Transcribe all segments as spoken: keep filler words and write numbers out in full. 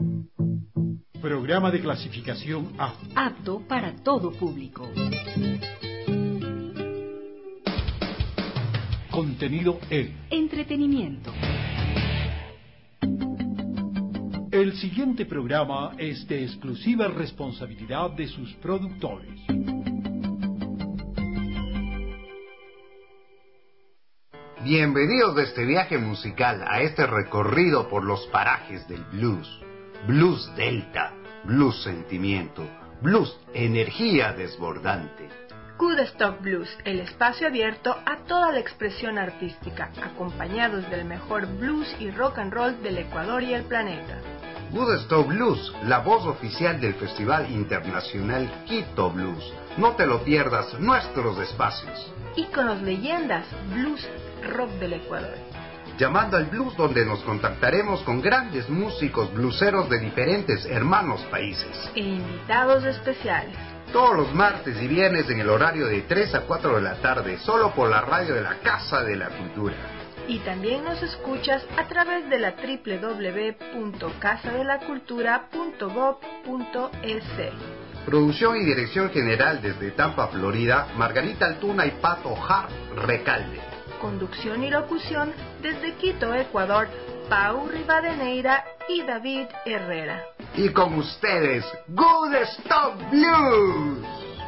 Programa de clasificación A. Apto para todo público. Contenido E. Entretenimiento. El siguiente programa es de exclusiva responsabilidad de sus productores. Bienvenidos de este viaje musical a este recorrido por los parajes del blues. Blues Delta, blues sentimiento, blues energía desbordante. Woodstock Blues, el espacio abierto a toda la expresión artística, acompañados del mejor blues y rock and roll del Ecuador y el planeta. Woodstock Blues, la voz oficial del Festival Internacional Quito Blues. No te lo pierdas, nuestros espacios. Íconos, leyendas, blues, rock del Ecuador. Llamando al blues, donde nos contactaremos con grandes músicos blueseros de diferentes hermanos países. E invitados especiales. Todos los martes y viernes en el horario de tres a cuatro de la tarde, solo por la radio de la Casa de la Cultura. Y también nos escuchas a través de la doble u doble u doble u punto casa de la cultura punto gob punto es. Producción y dirección general desde Tampa, Florida, Margarita Altuna y Pato Hart Recalde. Conducción y locución desde Quito, Ecuador, Pau Rivadeneira y David Herrera. Y con ustedes, Woodstock Blues.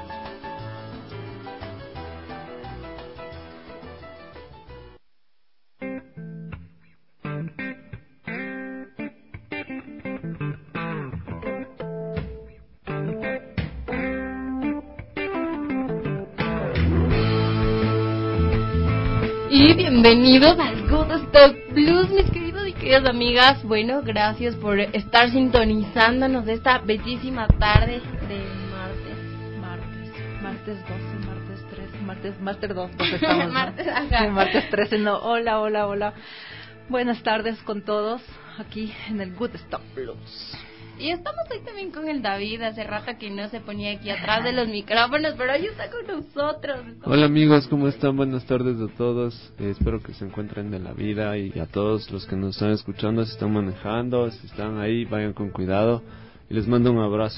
Y bienvenidos al Woodstock Blues, mis queridos y queridas amigas. Bueno, gracias por estar sintonizándonos de esta bellísima tarde de martes, martes, martes doce, martes trece, martes, martes dos, pues estamos, ¿no? martes, ajá. martes trece, no, hola, hola, hola. Buenas tardes con todos aquí en el Woodstock Blues. Y estamos hoy también con el David, hace rato que no se ponía aquí atrás de los micrófonos, pero hoy está con nosotros. Hola amigos, ¿cómo están? Buenas tardes a todos, eh, espero que se encuentren de la vida y a todos los que nos están escuchando, si están manejando, si están ahí, vayan con cuidado y les mando un abrazo.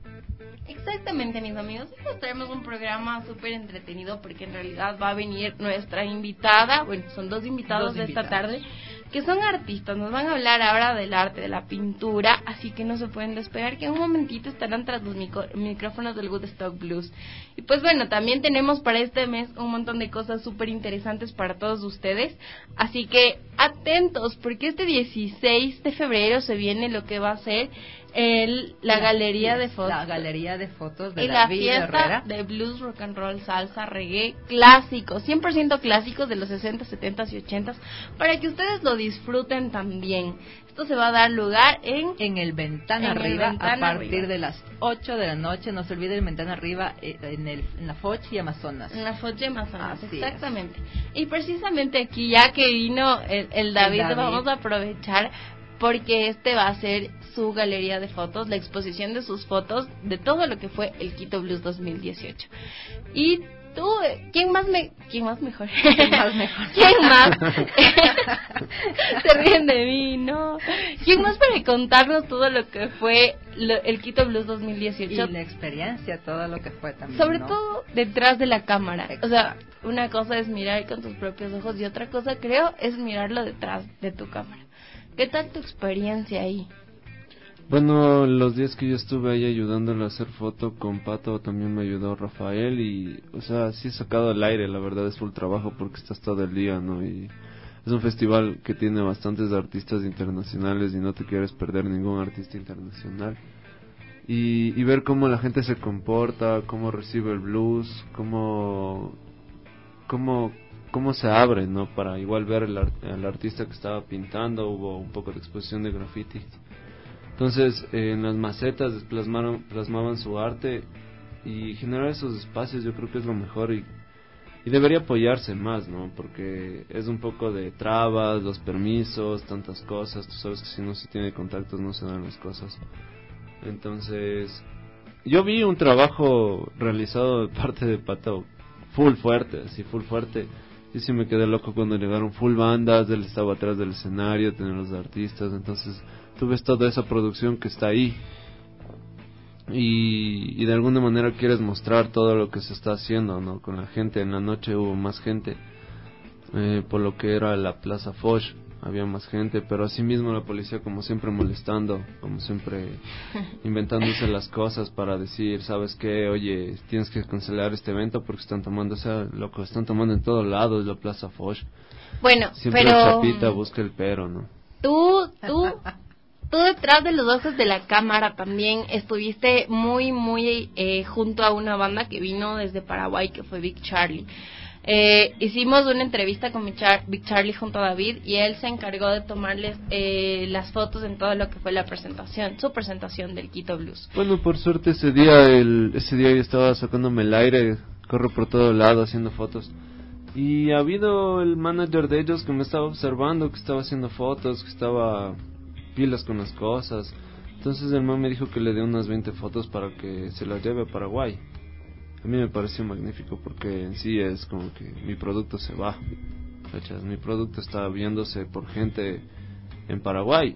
Exactamente, mis amigos, hoy nos traemos un programa súper entretenido porque en realidad va a venir nuestra invitada, bueno, son dos invitados dos de invitados. esta tarde, que son artistas, nos van a hablar ahora del arte, de la pintura, así que no se pueden despegar, que en un momentito estarán tras los micro, micrófonos del Woodstock Blues. Y pues bueno, también tenemos para este mes un montón de cosas súper interesantes para todos ustedes, así que atentos, porque este dieciséis de febrero se viene lo que va a ser el, la, la galería de fotos. La galería de fotos de y David la Herrera. fiesta de blues, rock and roll, salsa, reggae, clásicos, cien por ciento clásicos de los sesenta, setenta y ochenta, para que ustedes lo disfruten también. Esto se va a dar lugar en... En el Ventana en Arriba, el Ventana a partir Arriba. de las ocho de la noche. No se olviden el Ventana Arriba en, el, en la Foch y Amazonas. En la Foch y Amazonas, Así exactamente. Es. Y precisamente aquí, ya que vino el, el, David, el David, vamos a aprovechar porque este va a ser su galería de fotos, la exposición de sus fotos de todo lo que fue el Quito Blues dos mil dieciocho. Y tú, ¿quién más me, quién más mejor? ¿Quién más mejor? ¿Quién más? Se ríen de mí, ¿no? ¿Quién más para contarnos todo lo que fue lo, el Quito Blues dos mil dieciocho? Y la experiencia, todo lo que fue también, sobre ¿no? todo detrás de la cámara. Exacto. O sea, una cosa es mirar con tus propios ojos y otra cosa, creo, es mirarlo detrás de tu cámara. ¿Qué tal tu experiencia ahí? Bueno, los días que yo estuve ahí ayudándole a hacer foto con Pato, también me ayudó Rafael y, o sea, sí he sacado el aire, la verdad es full trabajo porque estás todo el día, ¿no? Y es un festival que tiene bastantes artistas internacionales y no te quieres perder ningún artista internacional. Y, y ver cómo la gente se comporta, cómo recibe el blues, cómo, cómo, cómo se abre, ¿no? Para igual ver el, el artista que estaba pintando, hubo un poco de exposición de graffiti. Entonces, eh, en las macetas plasmaron, plasmaban su arte y generar esos espacios yo creo que es lo mejor y, y debería apoyarse más, ¿no? Porque es un poco de trabas, los permisos, tantas cosas, tú sabes que si no se tiene contactos no se dan las cosas. Entonces, yo vi un trabajo realizado de parte de Pato full fuerte, así full fuerte. Yo sí me quedé loco cuando llegaron full bandas, él estaba atrás del escenario, tenían los artistas, entonces tú ves toda esa producción que está ahí y, y de alguna manera quieres mostrar todo lo que se está haciendo, ¿no? Con la gente. En la noche hubo más gente, eh, por lo que era la Plaza Foch, había más gente, pero asimismo la policía como siempre molestando, como siempre inventándose las cosas para decir, ¿sabes qué? Oye, tienes que cancelar este evento porque están tomando, o sea, lo que están tomando en todos lados, la Plaza Foch. Bueno, siempre pero... el chapita busca el pero, ¿no? Tú, tú, tú detrás de los ojos de la cámara también estuviste muy, muy eh, junto a una banda que vino desde Paraguay, que fue Big Charlie. Eh, hicimos una entrevista con Big, Char- Big Charlie junto a David y él se encargó de tomarles eh, las fotos en todo lo que fue la presentación, su presentación del Quito Blues. Bueno, por suerte ese día, el, ese día yo estaba sacándome el aire, corro por todo lado haciendo fotos. Y ha habido el manager de ellos que me estaba observando, que estaba haciendo fotos, que estaba pilas con las cosas. Entonces el man me dijo que le dé unas veinte fotos para que se las lleve a Paraguay. A mí me pareció magnífico porque en sí es como que mi producto se va, ¿cachas? Mi producto está viéndose por gente en Paraguay.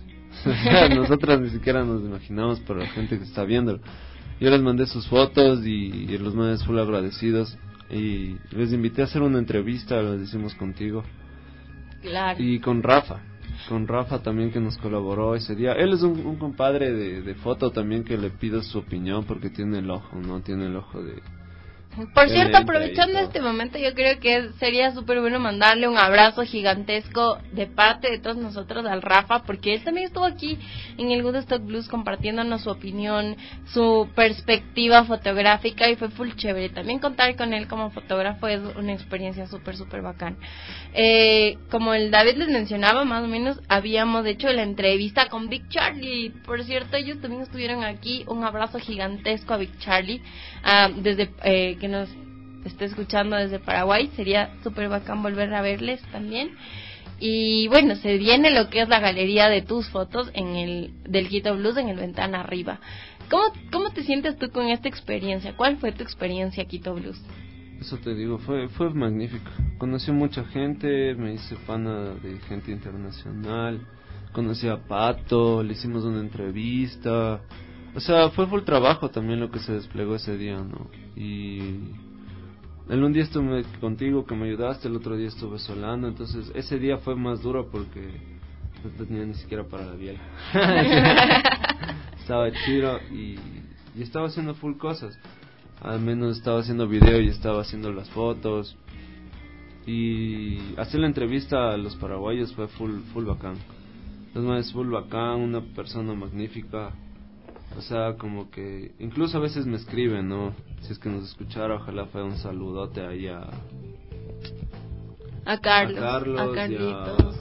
Nosotras ni siquiera nos imaginamos por la gente que está viendo. Yo les mandé sus fotos y, y los manes full agradecidos y les invité a hacer una entrevista, lo decimos contigo. Claro. Y con Rafa. Con Rafa también, que nos colaboró ese día. Él es un, un compadre de, de foto también, que le pido su opinión porque tiene el ojo, ¿no? Tiene el ojo de... Por cierto, aprovechando este momento, yo creo que sería súper bueno mandarle un abrazo gigantesco de parte de todos nosotros al Rafa, porque él también estuvo aquí en el Woodstock Blues compartiéndonos su opinión, su perspectiva fotográfica, y fue full chévere. También contar con él como fotógrafo es una experiencia súper, súper bacán. Eh, como el David les mencionaba, más o menos habíamos hecho la entrevista con Big Charlie. Por cierto, ellos también estuvieron aquí. Un abrazo gigantesco a Big Charlie, uh, desde eh, que nos esté escuchando desde Paraguay. Sería súper bacán volver a verles también. Y bueno, se viene lo que es la galería de tus fotos en el del Quito Blues en el Ventana Arriba. ¿Cómo, cómo te sientes tú con esta experiencia? ¿Cuál fue tu experiencia Quito Blues? Eso te digo, fue fue magnífico. Conocí mucha gente, me hice pana de gente internacional, conocí a Pato, le hicimos una entrevista. O sea, fue full trabajo también lo que se desplegó ese día, ¿no? Y el un día estuve contigo que me ayudaste, el otro día estuve solando, entonces ese día fue más duro porque no tenía ni siquiera para la biela. Estaba chido y, y estaba haciendo full cosas. Al menos estaba haciendo video y estaba haciendo las fotos. Y hacer la entrevista a los paraguayos fue full, full bacán. Los más full bacán, una persona magnífica. O sea, como que incluso a veces me escriben, ¿no? Si es que nos escuchara, ojalá fuera un saludote ahí a a Carlos, a, Carlos, a Carlitos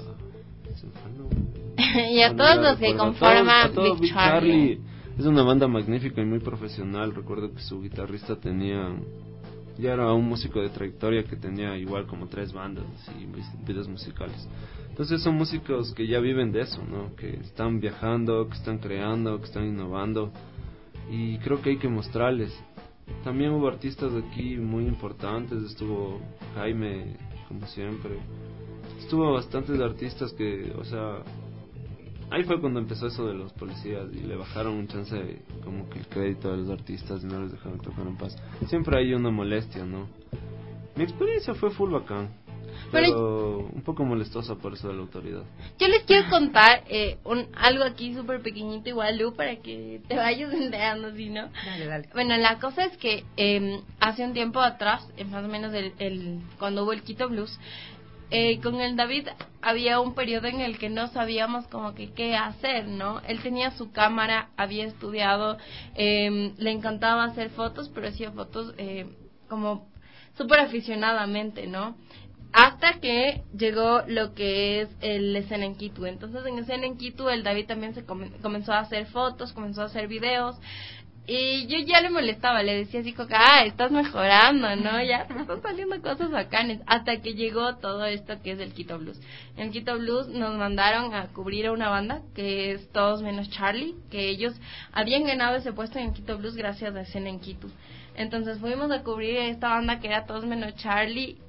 y a, y a todos los que conforman Big, Big Charlie. Charlie. Es una banda magnífica y muy profesional. Recuerdo que su guitarrista tenía, ya era un músico de trayectoria que tenía igual como tres bandas y videos musicales. Entonces son músicos que ya viven de eso, ¿no? Que están viajando, que están creando, que están innovando, y creo que hay que mostrarles. También hubo artistas de aquí muy importantes, estuvo Jaime, como siempre, estuvo bastantes artistas que, o sea, ahí fue cuando empezó eso de los policías y le bajaron un chance de, como que el crédito de los artistas y no les dejaron tocar en paz. Siempre hay una molestia, ¿no? Mi experiencia fue full bacán, pero, pero un poco molestosa por eso de la autoridad. Yo les quiero contar eh, un, algo aquí súper pequeñito igual, Lu, para que te vayas enterando, ¿sí, no? Dale, dale. Bueno, la cosa es que eh, hace un tiempo atrás, eh, más o menos el, el cuando hubo el Quito Blues, eh, con el David había un periodo en el que no sabíamos como que qué hacer, ¿no? Él tenía su cámara, había estudiado, eh, le encantaba hacer fotos, pero hacía fotos eh, como súper aficionadamente, ¿no? Hasta que llegó lo que es el Escena en Quito. Entonces en Escena en Quito el David también se com- comenzó a hacer fotos, comenzó a hacer videos. Y yo ya le molestaba, le decía así como, ah, estás mejorando, ¿no? Ya te están saliendo cosas bacanes. Hasta que llegó todo esto que es el Quito Blues. En el Quito Blues nos mandaron a cubrir a una banda que es Todos Menos Charlie, que ellos habían ganado ese puesto en el Quito Blues gracias a Escena en Quito. Entonces fuimos a cubrir a esta banda que era Todos Menos Charlie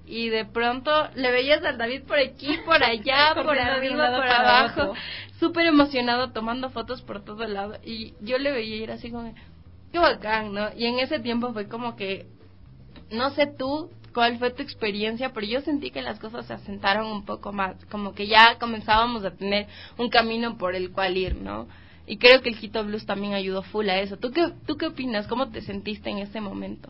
y de pronto le veías al David por aquí, por allá, por arriba, por abajo, abajo. súper emocionado tomando fotos por todo lado, y yo le veía ir así como, qué bacán, ¿no? Y en ese tiempo fue como que, no sé tú cuál fue tu experiencia, pero yo sentí que las cosas se asentaron un poco más, como que ya comenzábamos a tener un camino por el cual ir, ¿no? Y creo que el Quito Blues también ayudó full a eso. ¿Tú qué, tú qué opinas? ¿Cómo te sentiste en ese momento?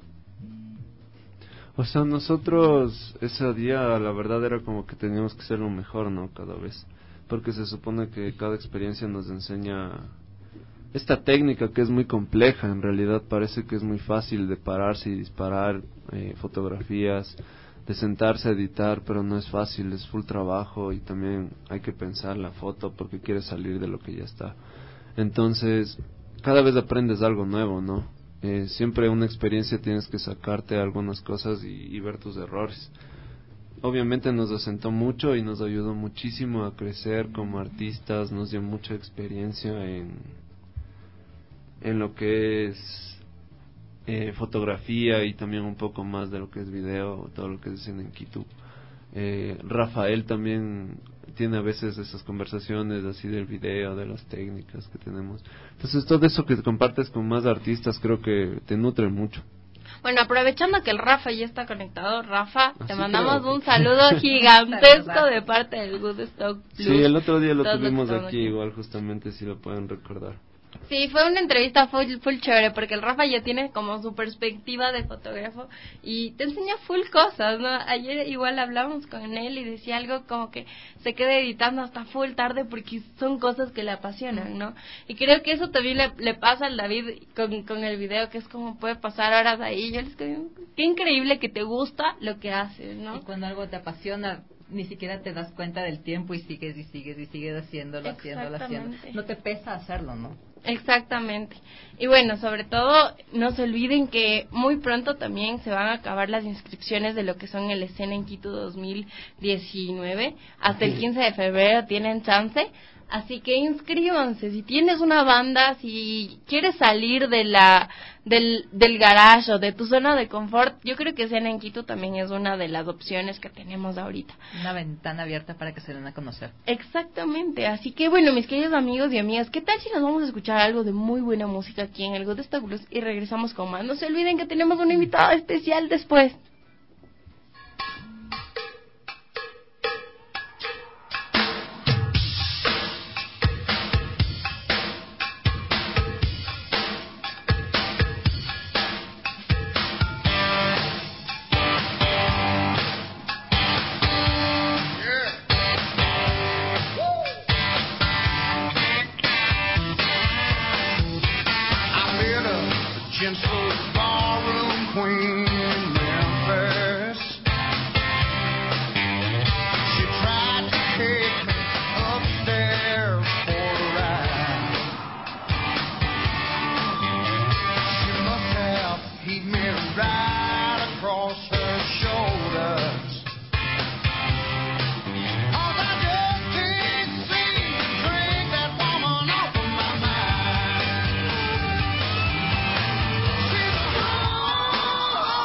O sea, nosotros ese día la verdad era como que teníamos que ser lo mejor, ¿no? Cada vez. Porque se supone que cada experiencia nos enseña esta técnica que es muy compleja. En realidad parece que es muy fácil de pararse y disparar eh, fotografías, de sentarse a editar, pero no es fácil, es full trabajo y también hay que pensar la foto porque quieres salir de lo que ya está. Entonces, cada vez aprendes algo nuevo, ¿no? Eh, siempre una experiencia tienes que sacarte algunas cosas y, y ver tus errores. Obviamente nos asentó mucho y nos ayudó muchísimo a crecer como artistas, nos dio mucha experiencia en, en lo que es eh, fotografía y también un poco más de lo que es video, todo lo que es en Quito. Eh, Rafael también tiene a veces esas conversaciones así del video, de las técnicas que tenemos. Entonces todo eso que compartes con más artistas creo que te nutre mucho. Bueno, aprovechando que el Rafa ya está conectado, Rafa, Así te mandamos creo. un saludo gigantesco de parte del Woodstock Blues. Sí, el otro día lo Todos tuvimos aquí, aquí igual justamente si lo pueden recordar. Sí, fue una entrevista full, full chévere, porque el Rafa ya tiene como su perspectiva de fotógrafo y te enseña full cosas, ¿no? Ayer igual hablamos con él y decía algo como que se queda editando hasta full tarde porque son cosas que le apasionan, ¿no? Y creo que eso también le, le pasa al David con, con el video, que es como puede pasar horas ahí. Yo les digo, qué increíble que te gusta lo que haces, ¿no? Y cuando algo te apasiona, ni siquiera te das cuenta del tiempo y sigues y sigues y sigues haciéndolo, haciéndolo, haciéndolo. No te pesa hacerlo, ¿no? Exactamente. Y bueno, sobre todo, no se olviden que muy pronto también se van a acabar las inscripciones de lo que son el Escena en Quito dos mil diecinueve. Hasta el quince de febrero tienen chance. Así que inscríbanse, si tienes una banda, si quieres salir de la del del garage o de tu zona de confort, yo creo que Escena en Quito también es una de las opciones que tenemos ahorita. Una ventana abierta para que se den a conocer. Exactamente, así que bueno, mis queridos amigos y amigas, ¿qué tal si nos vamos a escuchar algo de muy buena música aquí en el Woodstock Blues y regresamos con más? No se olviden que tenemos una invitada especial después. Oh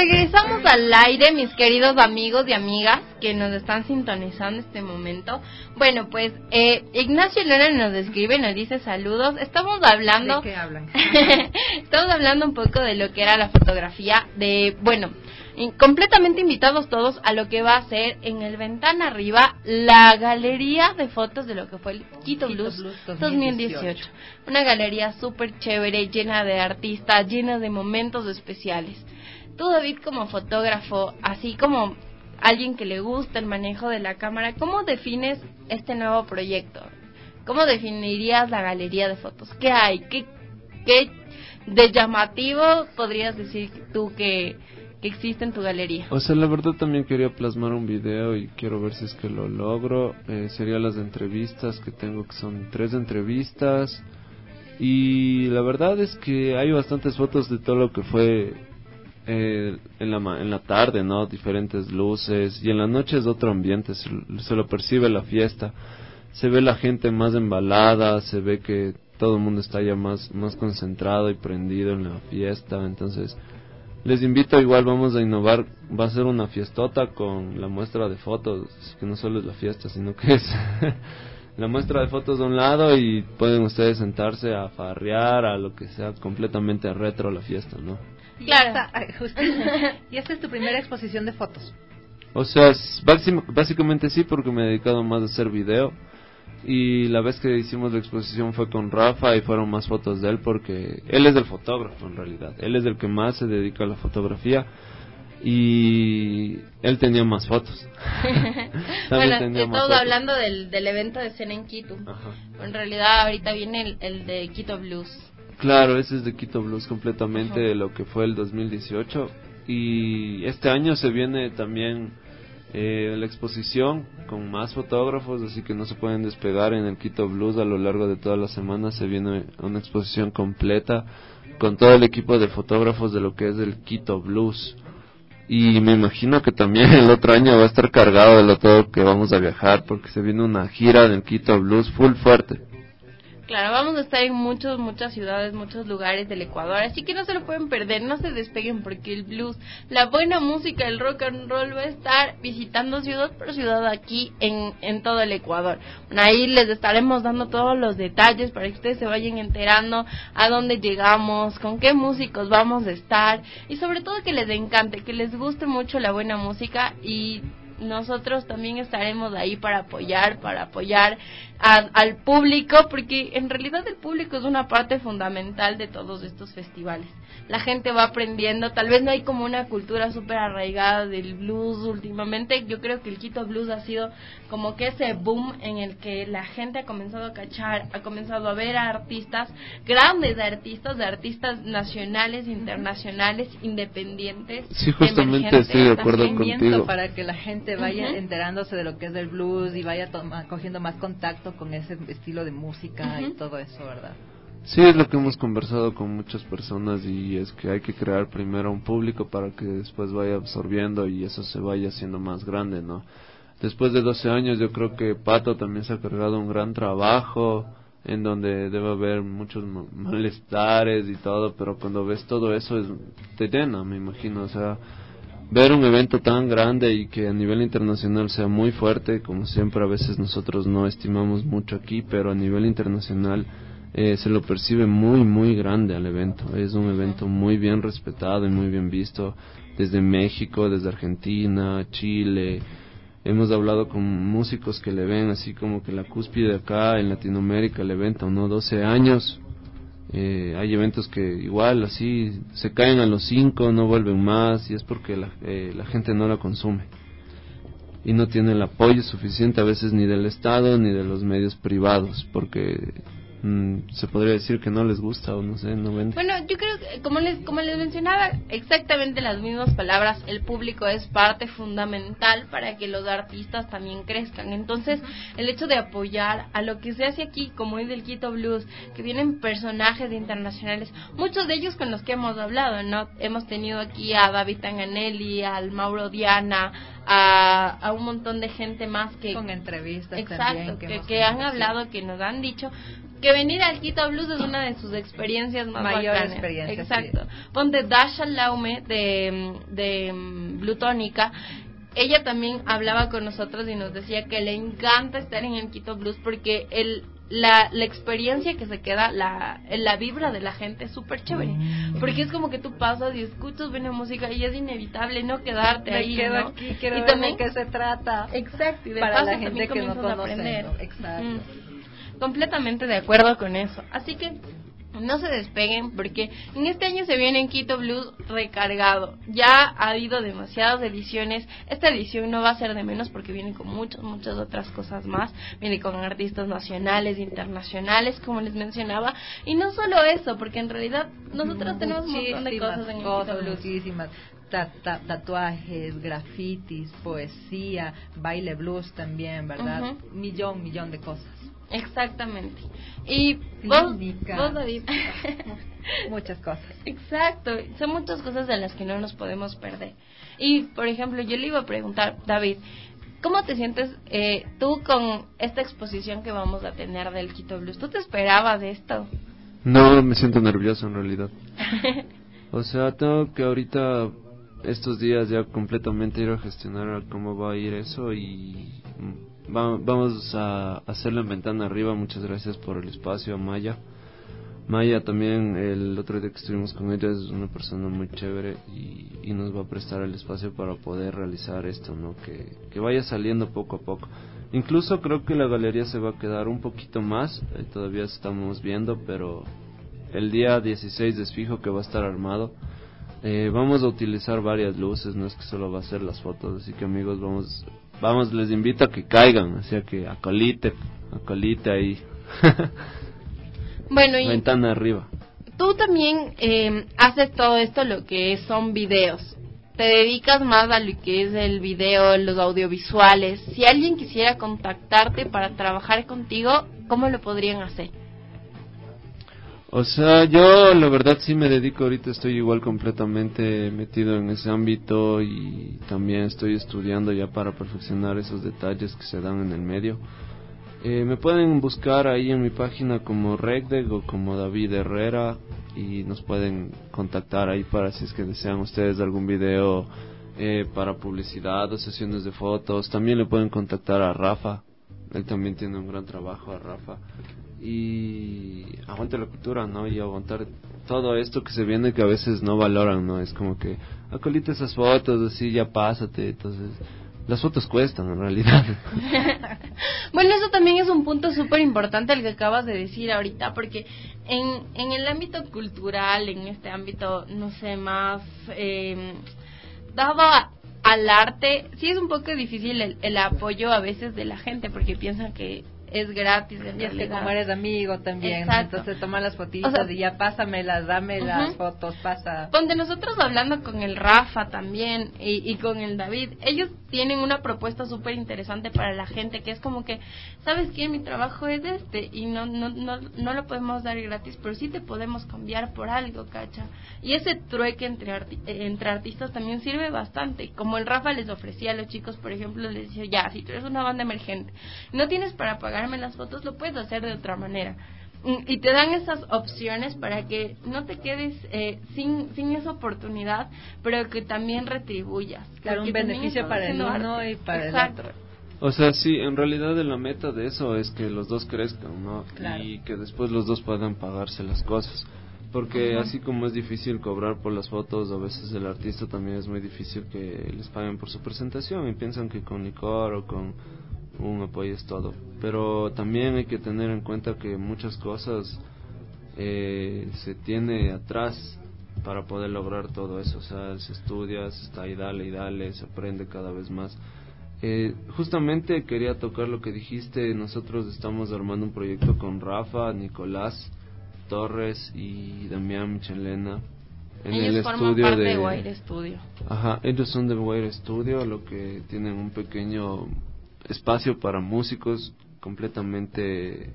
regresamos al aire, mis queridos amigos y amigas que nos están sintonizando en este momento. Bueno, pues eh, Ignacio Luna nos escribe, nos dice saludos. Estamos hablando... ¿De qué hablan? Estamos hablando un poco de lo que era la fotografía, de, bueno, in, completamente invitados todos a lo que va a ser en el Ventana Arriba la galería de fotos de lo que fue el Quito, Quito Blues, Blues dos mil dieciocho. Una galería súper chévere, llena de artistas, llena de momentos especiales. Tú, David, como fotógrafo, así como alguien que le gusta el manejo de la cámara, ¿cómo defines este nuevo proyecto? ¿Cómo definirías la galería de fotos? ¿Qué hay? ¿Qué, qué de llamativo podrías decir tú que, que existe en tu galería? O sea, la verdad también quería plasmar un video y quiero ver si es que lo logro. Eh, serían las entrevistas que tengo, que son tres entrevistas. Y la verdad es que hay bastantes fotos de todo lo que fue eh, en, la, en la tarde, ¿no? Diferentes luces. Y en la noche es otro ambiente, se, se lo percibe la fiesta. Se ve la gente más embalada, se ve que todo el mundo está ya más, más concentrado y prendido en la fiesta. Entonces les invito, igual vamos a innovar, va a ser una fiestota con la muestra de fotos, que no solo es la fiesta, sino que es la muestra de fotos de un lado y pueden ustedes sentarse a farrear, a lo que sea, completamente retro la fiesta, ¿no? Claro. Y esta es tu primera exposición de fotos. O sea, básicamente sí, porque me he dedicado más a hacer video. Y la vez que hicimos la exposición fue con Rafa y fueron más fotos de él, porque él es el fotógrafo en realidad. Él es el que más se dedica a la fotografía y él tenía más fotos. Bueno, estamos hablando del, del evento de escena en Quito. Ajá. En realidad ahorita viene el, el de Quito Blues. Claro, ese es de Quito Blues completamente, de lo que fue el dos mil dieciocho. Y este año se viene también eh, la exposición con más fotógrafos, así que no se pueden despegar en el Quito Blues. A lo largo de toda la semana se viene una exposición completa con todo el equipo de fotógrafos de lo que es el Quito Blues. Y me imagino que también el otro año va a estar cargado de lo todo que vamos a viajar, porque se viene una gira del Quito Blues full fuerte. Claro, vamos a estar en muchos, muchas ciudades, muchos lugares del Ecuador, así que no se lo pueden perder, no se despeguen, porque el blues, la buena música, el rock and roll va a estar visitando ciudad por ciudad aquí en, en todo el Ecuador. Bueno, ahí les estaremos dando todos los detalles para que ustedes se vayan enterando a dónde llegamos, con qué músicos vamos a estar, y sobre todo que les encante, que les guste mucho la buena música, y nosotros también estaremos ahí para apoyar, para apoyar a, al público, porque en realidad el público es una parte fundamental de todos estos festivales. La gente va aprendiendo, tal vez no hay como una cultura súper arraigada del blues últimamente. Yo creo que el Quito Blues ha sido como que ese boom en el que la gente ha comenzado a cachar, ha comenzado a ver a artistas, grandes artistas, de artistas nacionales, internacionales, independientes. Sí, justamente estoy de acuerdo contigo. Para que la gente vaya uh-huh. enterándose de lo que es el blues y vaya toma, cogiendo más contacto con ese estilo de música uh-huh. y todo eso, ¿verdad? Sí, es lo que hemos conversado con muchas personas, y es que hay que crear primero un público para que después vaya absorbiendo y eso se vaya haciendo más grande, ¿no? Después de doce años yo creo que Pato también se ha cargado un gran trabajo en donde debe haber muchos malestares y todo, pero cuando ves todo eso es, te llena, me imagino. O sea, ver un evento tan grande y que a nivel internacional sea muy fuerte, como siempre a veces nosotros no estimamos mucho aquí, pero a nivel internacional eh, se lo percibe muy muy grande al evento. Es un evento muy bien respetado y muy bien visto desde México, desde Argentina, Chile. Hemos hablado con músicos que le ven así como que la cúspide acá en Latinoamérica, el evento, ¿no? doce años. Eh, hay eventos que igual así se caen a los cinco, no vuelven más, y es porque la, eh, la gente no la consume y no tiene el apoyo suficiente a veces ni del Estado ni de los medios privados, porque mm, se podría decir que no les gusta o no sé, no ven. Bueno, yo creo que como les como les mencionaba, exactamente las mismas palabras, el público es parte fundamental para que los artistas también crezcan. Entonces, el hecho de apoyar a lo que se hace aquí, como es el Quito Blues, que vienen personajes internacionales, muchos de ellos con los que hemos hablado, ¿no? Hemos tenido aquí a David Tanganelli, al Mauro Diana, a, a un montón de gente más que con entrevistas exacto, también, que, que, que han hablado, que nos han dicho que venir al Quito Blues es una de sus experiencias más Mayor bacanas. experiencia, Exacto. Sí. Ponte Dasha Laume de, de Blutónica. Ella también hablaba con nosotros y nos decía que le encanta estar en el Quito Blues porque el La, la experiencia que se queda, la, la vibra de la gente es súper chévere, porque es como que tú pasas y escuchas buena música y es inevitable no quedarte Me ahí, quedo ¿no? aquí, quiero y ver también, de qué se trata. Exacto, y de para paso la gente que no comienzas a conoce, aprender. ¿no? Exacto. Mm, completamente de acuerdo con eso, así que no se despeguen porque en este año se viene en Quito Blues recargado. Ya ha habido demasiadas ediciones. Esta edición no va a ser de menos porque viene con muchas, muchas otras cosas más. Viene con artistas nacionales, internacionales, como les mencionaba. Y no solo eso, porque en realidad nosotros tenemos un montón de cosas en el cosas, Quito Blues. muchísimas. Ta, ta, tatuajes, grafitis, poesía, baile blues también, ¿verdad? Uh-huh. Millón, millón de cosas. Exactamente. Y vos, Clínica. vos David. Muchas cosas. Exacto, son muchas cosas de las que no nos podemos perder. Y, por ejemplo, yo le iba a preguntar, David, ¿cómo te sientes eh, tú con esta exposición que vamos a tener del Quito Blues? ¿Tú te esperabas de esto? No, me siento nervioso en realidad. O sea, tengo que ahorita, estos días ya completamente ir a gestionar cómo va a ir eso y va, vamos a hacerlo en ventana arriba. Muchas gracias por el espacio a Maya. Maya también, el otro día que estuvimos con ella, es una persona muy chévere y, y nos va a prestar el espacio para poder realizar esto, ¿no? Que, que vaya saliendo poco a poco. Incluso creo que la galería se va a quedar un poquito más, eh, todavía estamos viendo, pero el día dieciséis es fijo que va a estar armado. Eh, vamos a utilizar varias luces, no es que solo va a ser las fotos, así que amigos, vamos, vamos, les invito a que caigan, así que acolite, acolite ahí. Bueno, y ventana arriba. tú también eh, haces todo esto, lo que son videos. Te dedicas más a lo que es el video, los audiovisuales. Si alguien quisiera contactarte para trabajar contigo, ¿cómo lo podrían hacer? O sea, yo la verdad sí me dedico ahorita, estoy igual completamente metido en ese ámbito y también estoy estudiando ya para perfeccionar esos detalles que se dan en el medio. Eh, me pueden buscar ahí en mi página como Regdeg o como David Herrera y nos pueden contactar ahí para si es que desean ustedes algún video eh, para publicidad o sesiones de fotos. También le pueden contactar a Rafa, él también tiene un gran trabajo, a Rafa. Y aguante la cultura, ¿no? Y aguantar todo esto que se viene que a veces no valoran, ¿no? Es como que acolite esas fotos, así ya pásate, entonces... Las fotos cuestan, en realidad. Bueno, eso también es un punto súper importante el que acabas de decir ahorita, porque en, en el ámbito cultural, en este ámbito, no sé, más eh, dado a, al arte, sí es un poco difícil el, el apoyo a veces de la gente, porque piensan que es gratis en y es realidad. que como eres amigo también, ¿no? Entonces toma las fotitos, o sea, y ya pásamelas, dame uh-huh. las fotos, pasa. Ponte, nosotros hablando con el Rafa también y, y con el David, ellos tienen una propuesta súper interesante para la gente, que es como que, ¿sabes qué? Mi trabajo es este y no no no no lo podemos dar gratis, pero sí te podemos cambiar por algo, ¿cacha? Y ese trueque entre arti- entre artistas también sirve bastante. Como el Rafa les ofrecía a los chicos, por ejemplo, les decía, ya, si tú eres una banda emergente, no tienes para pagar las fotos, lo puedes hacer de otra manera y te dan esas opciones para que no te quedes eh, sin sin esa oportunidad, pero que también retribuyas, claro, un beneficio para el uno arte. Y para exacto. el otro. O sea, sí, en realidad la meta de eso es que los dos crezcan, ¿no? Claro. Y que después los dos puedan pagarse las cosas. Porque uh-huh. así como es difícil cobrar por las fotos, a veces el artista también es muy difícil que les paguen por su presentación y piensan que con licor o con un apoyo es todo. Pero también hay que tener en cuenta que muchas cosas eh, se tiene atrás para poder lograr todo eso. O sea, se estudia, se está ahí, dale y dale, se aprende cada vez más. Eh, justamente quería tocar lo que dijiste. Nosotros estamos armando un proyecto con Rafa, Nicolás Torres y Damián Michelena en ellos el forman estudio parte de, de Wire Studio. Ajá, ellos son de Wire Studio, lo que tienen un pequeño espacio para músicos completamente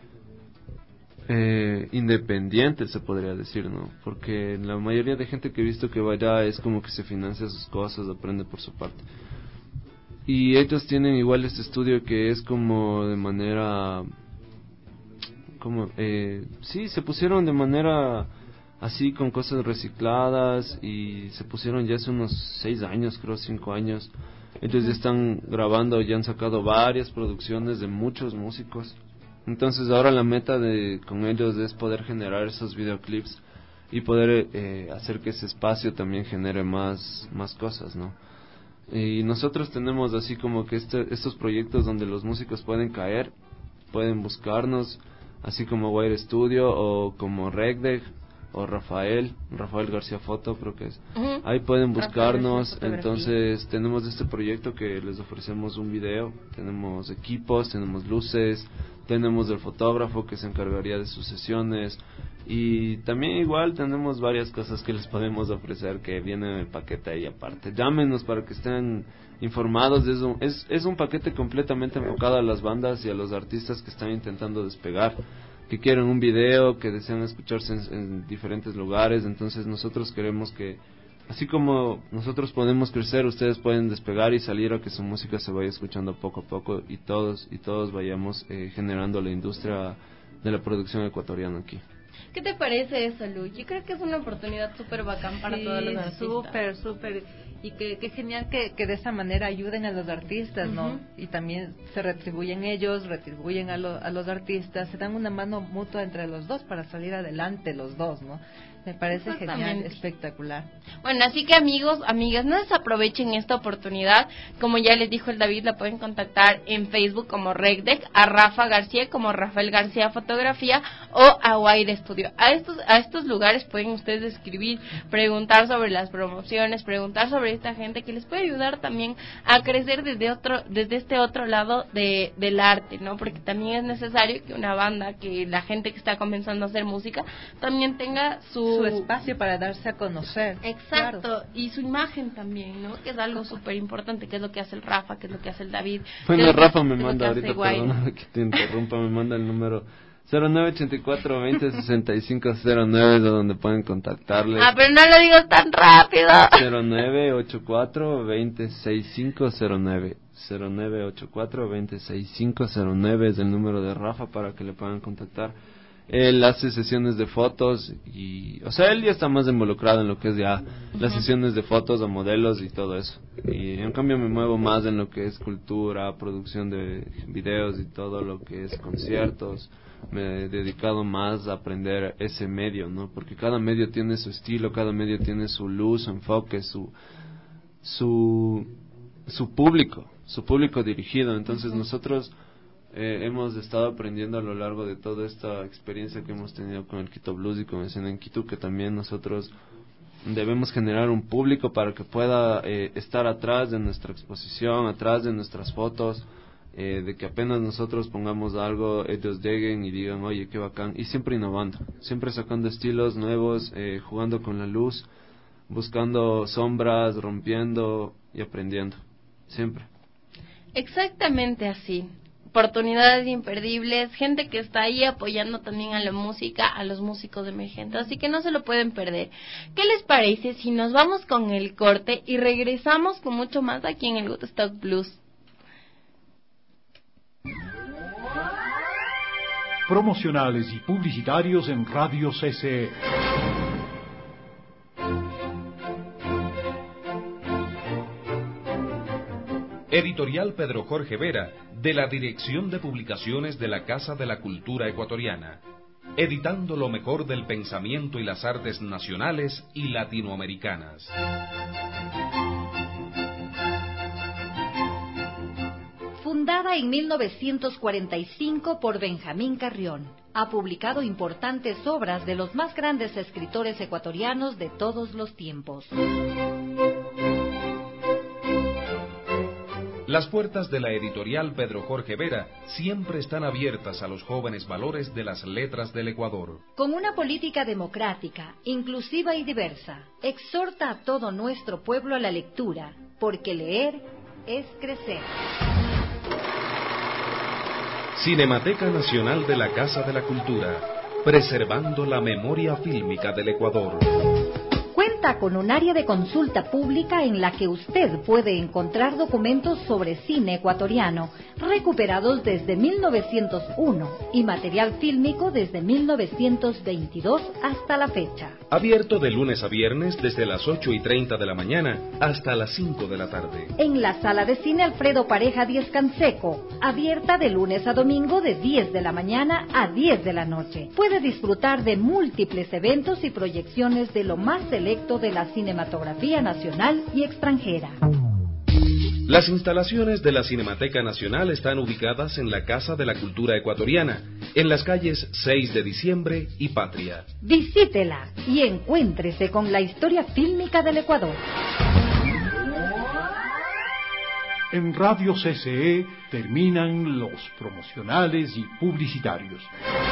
eh, independientes, se podría decir, ¿no? Porque la mayoría de gente que he visto que vaya es como que se financia sus cosas, aprende por su parte. Y ellos tienen igual este estudio que es como de manera como, eh, sí, se pusieron de manera así con cosas recicladas y se pusieron ya hace unos seis años, creo, cinco años. Ellos ya están grabando, ya han sacado varias producciones de muchos músicos. Entonces ahora la meta de con ellos es poder generar esos videoclips y poder eh, hacer que ese espacio también genere más, más cosas, ¿no? Y nosotros tenemos así como que este, estos proyectos donde los músicos pueden caer, pueden buscarnos, así como Wire Studio o como Regdeg o Rafael, Rafael García Foto creo que es. Uh-huh. Ahí pueden buscarnos. Entonces tenemos este proyecto que les ofrecemos un video, tenemos equipos, tenemos luces, tenemos el fotógrafo que se encargaría de sus sesiones y también igual tenemos varias cosas que les podemos ofrecer que vienen en el paquete ahí aparte. Llámenos para que estén informados. Es un, es, es un paquete completamente enfocado a las bandas y a los artistas que están intentando despegar, que quieren un video, que desean escucharse en, en diferentes lugares. Entonces nosotros queremos que, así como nosotros podemos crecer, ustedes pueden despegar y salir a que su música se vaya escuchando poco a poco y todos y todos vayamos eh, generando la industria de la producción ecuatoriana aquí. ¿Qué te parece eso, Lu? Yo creo que es una oportunidad súper bacán para sí, todos los artistas. súper, súper. Y que, que genial que, que de esa manera ayuden a los artistas, ¿no? Uh-huh. Y también se retribuyen ellos, retribuyen a, lo, a los artistas, se dan una mano mutua entre los dos para salir adelante los dos, ¿no? Me parece genial, espectacular. Bueno, así que amigos, amigas, no desaprovechen esta oportunidad. Como ya les dijo el David, la pueden contactar en Facebook como Regdeg, a Rafa García como Rafael García Fotografía o a Wire Studio. A estos, a estos lugares pueden ustedes escribir, preguntar sobre las promociones, preguntar sobre esta gente que les puede ayudar también a crecer desde otro, desde este otro lado de, del arte, ¿no? Porque también es necesario que una banda, que la gente que está comenzando a hacer música, también tenga su su espacio para darse a conocer. Exacto, claro. Y su imagen también, ¿no? Que es algo súper importante, que es lo que hace el Rafa, que es lo que hace el David. Bueno, Rafa me manda ahorita, perdóname que te interrumpa, me manda el número cero nueve ocho cuatro veinte sesenta y cinco cero nueve, de donde pueden contactarles. Ah, pero no lo digas tan rápido. cero nueve ocho cuatro veinte sesenta y cinco cero nueve. cero nueve ocho cuatro veinte sesenta y cinco cero nueve es el número de Rafa para que le puedan contactar. Él hace sesiones de fotos y, o sea, él ya está más involucrado en lo que es ya uh-huh. las sesiones de fotos o modelos y todo eso. Y en cambio me muevo más en lo que es cultura, producción de videos y todo lo que es conciertos. Me he dedicado más a aprender ese medio, ¿no? Porque cada medio tiene su estilo, cada medio tiene su luz, su enfoque, su su su público, su público dirigido. Entonces uh-huh. nosotros Eh, hemos estado aprendiendo a lo largo de toda esta experiencia que hemos tenido con el Quito Blues y con Escena en Quito, que también nosotros debemos generar un público para que pueda eh, estar atrás de nuestra exposición, atrás de nuestras fotos, eh, de que apenas nosotros pongamos algo, ellos lleguen y digan, oye, qué bacán, y siempre innovando, siempre sacando estilos nuevos, eh, jugando con la luz, buscando sombras, rompiendo y aprendiendo, siempre. Exactamente así. Oportunidades imperdibles, gente que está ahí apoyando también a la música, a los músicos emergentes, así que no se lo pueden perder. ¿Qué les parece si nos vamos con el corte y regresamos con mucho más aquí en el Woodstock Blues? Promocionales y publicitarios en Radio C C E. Editorial Pedro Jorge Vera, de la Dirección de Publicaciones de la Casa de la Cultura Ecuatoriana, editando lo mejor del pensamiento y las artes nacionales y latinoamericanas. Fundada en mil novecientos cuarenta y cinco por Benjamín Carrión, ha publicado importantes obras de los más grandes escritores ecuatorianos de todos los tiempos. Las puertas de la editorial Pedro Jorge Vera siempre están abiertas a los jóvenes valores de las letras del Ecuador. Con una política democrática, inclusiva y diversa, exhorta a todo nuestro pueblo a la lectura, porque leer es crecer. Cinemateca Nacional de la Casa de la Cultura, preservando la memoria fílmica del Ecuador. Cuenta con un área de consulta pública en la que usted puede encontrar documentos sobre cine ecuatoriano, recuperados desde mil novecientos uno y material fílmico desde mil novecientos veintidós hasta la fecha. Abierto de lunes a viernes desde las ocho y treinta de la mañana hasta las cinco de la tarde. En la sala de cine Alfredo Pareja Díez Canseco, abierta de lunes a domingo de diez de la mañana a diez de la noche. Puede disfrutar de múltiples eventos y proyecciones de lo más selecto de la cinematografía nacional y extranjera. Las instalaciones de la Cinemateca Nacional están ubicadas en la Casa de la Cultura Ecuatoriana, en las calles seis de diciembre y Patria. Visítela y encuéntrese con la historia fílmica del Ecuador. En Radio C C E terminan los promocionales y publicitarios.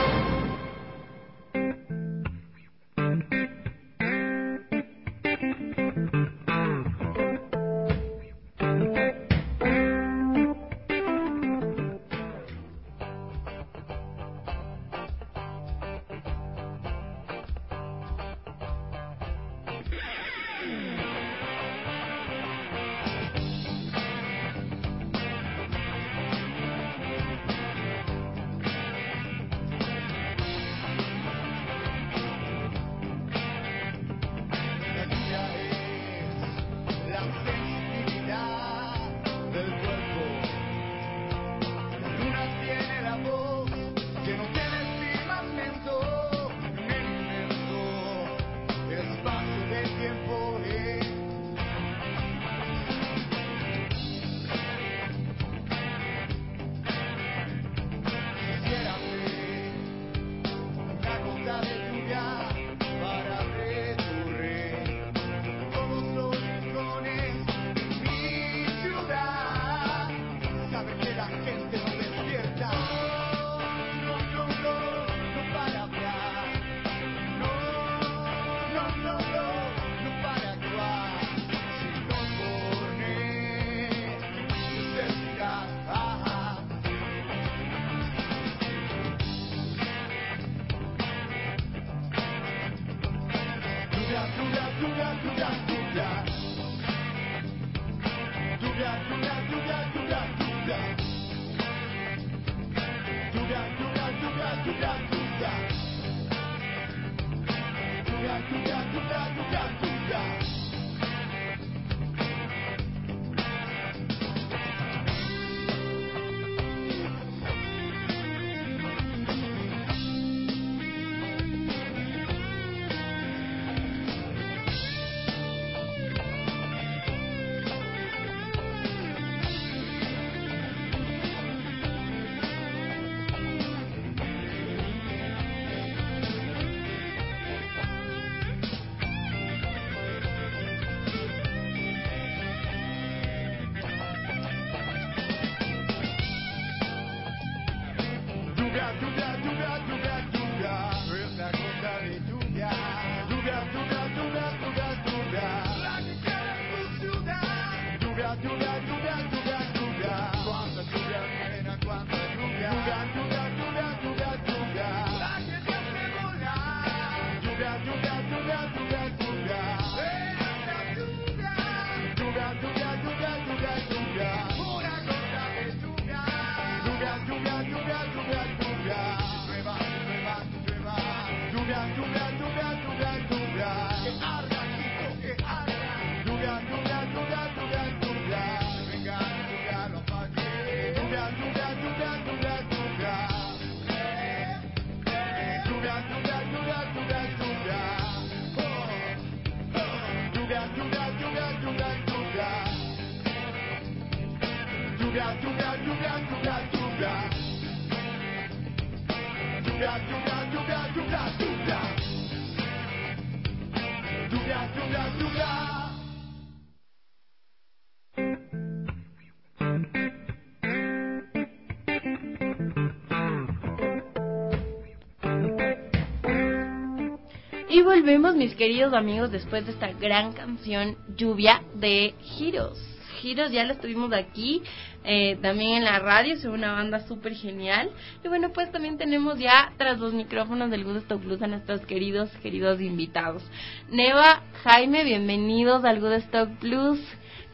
Y volvemos, mis queridos amigos, después de esta gran canción Lluvia de Giros. Giros ya lo estuvimos aquí, eh, también en la radio, es una banda súper genial. Y bueno, pues también tenemos ya tras los micrófonos del Good Stock Blues a nuestros queridos, queridos invitados. Neva, Jaime, bienvenidos al Good Stock Blues.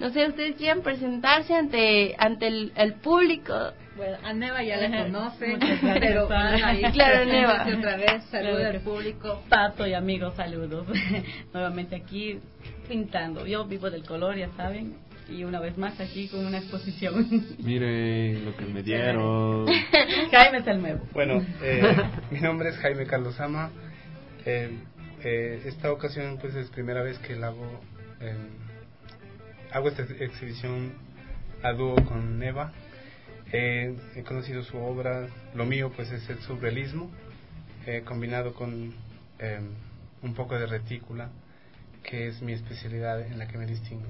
No sé, ustedes quieran presentarse ante ante el, el público. Bueno, a Neva ya la conoce, pero ahí claro, Neva. Otra vez, saludos claro al público. Pato y amigos, saludos. Nuevamente aquí pintando. Yo vivo del color, ya saben. Y una vez más aquí con una exposición. Miren lo que me dieron. Jaime es el nuevo. Bueno, eh, mi nombre es Jaime Carlos Ama. Eh, eh, esta ocasión pues es primera vez que la hago. Eh, hago esta exhibición a dúo con Neva. Eh, he conocido su obra. Lo mío pues es el surrealismo, eh, combinado con eh, un poco de retícula, que es mi especialidad en la que me distingo.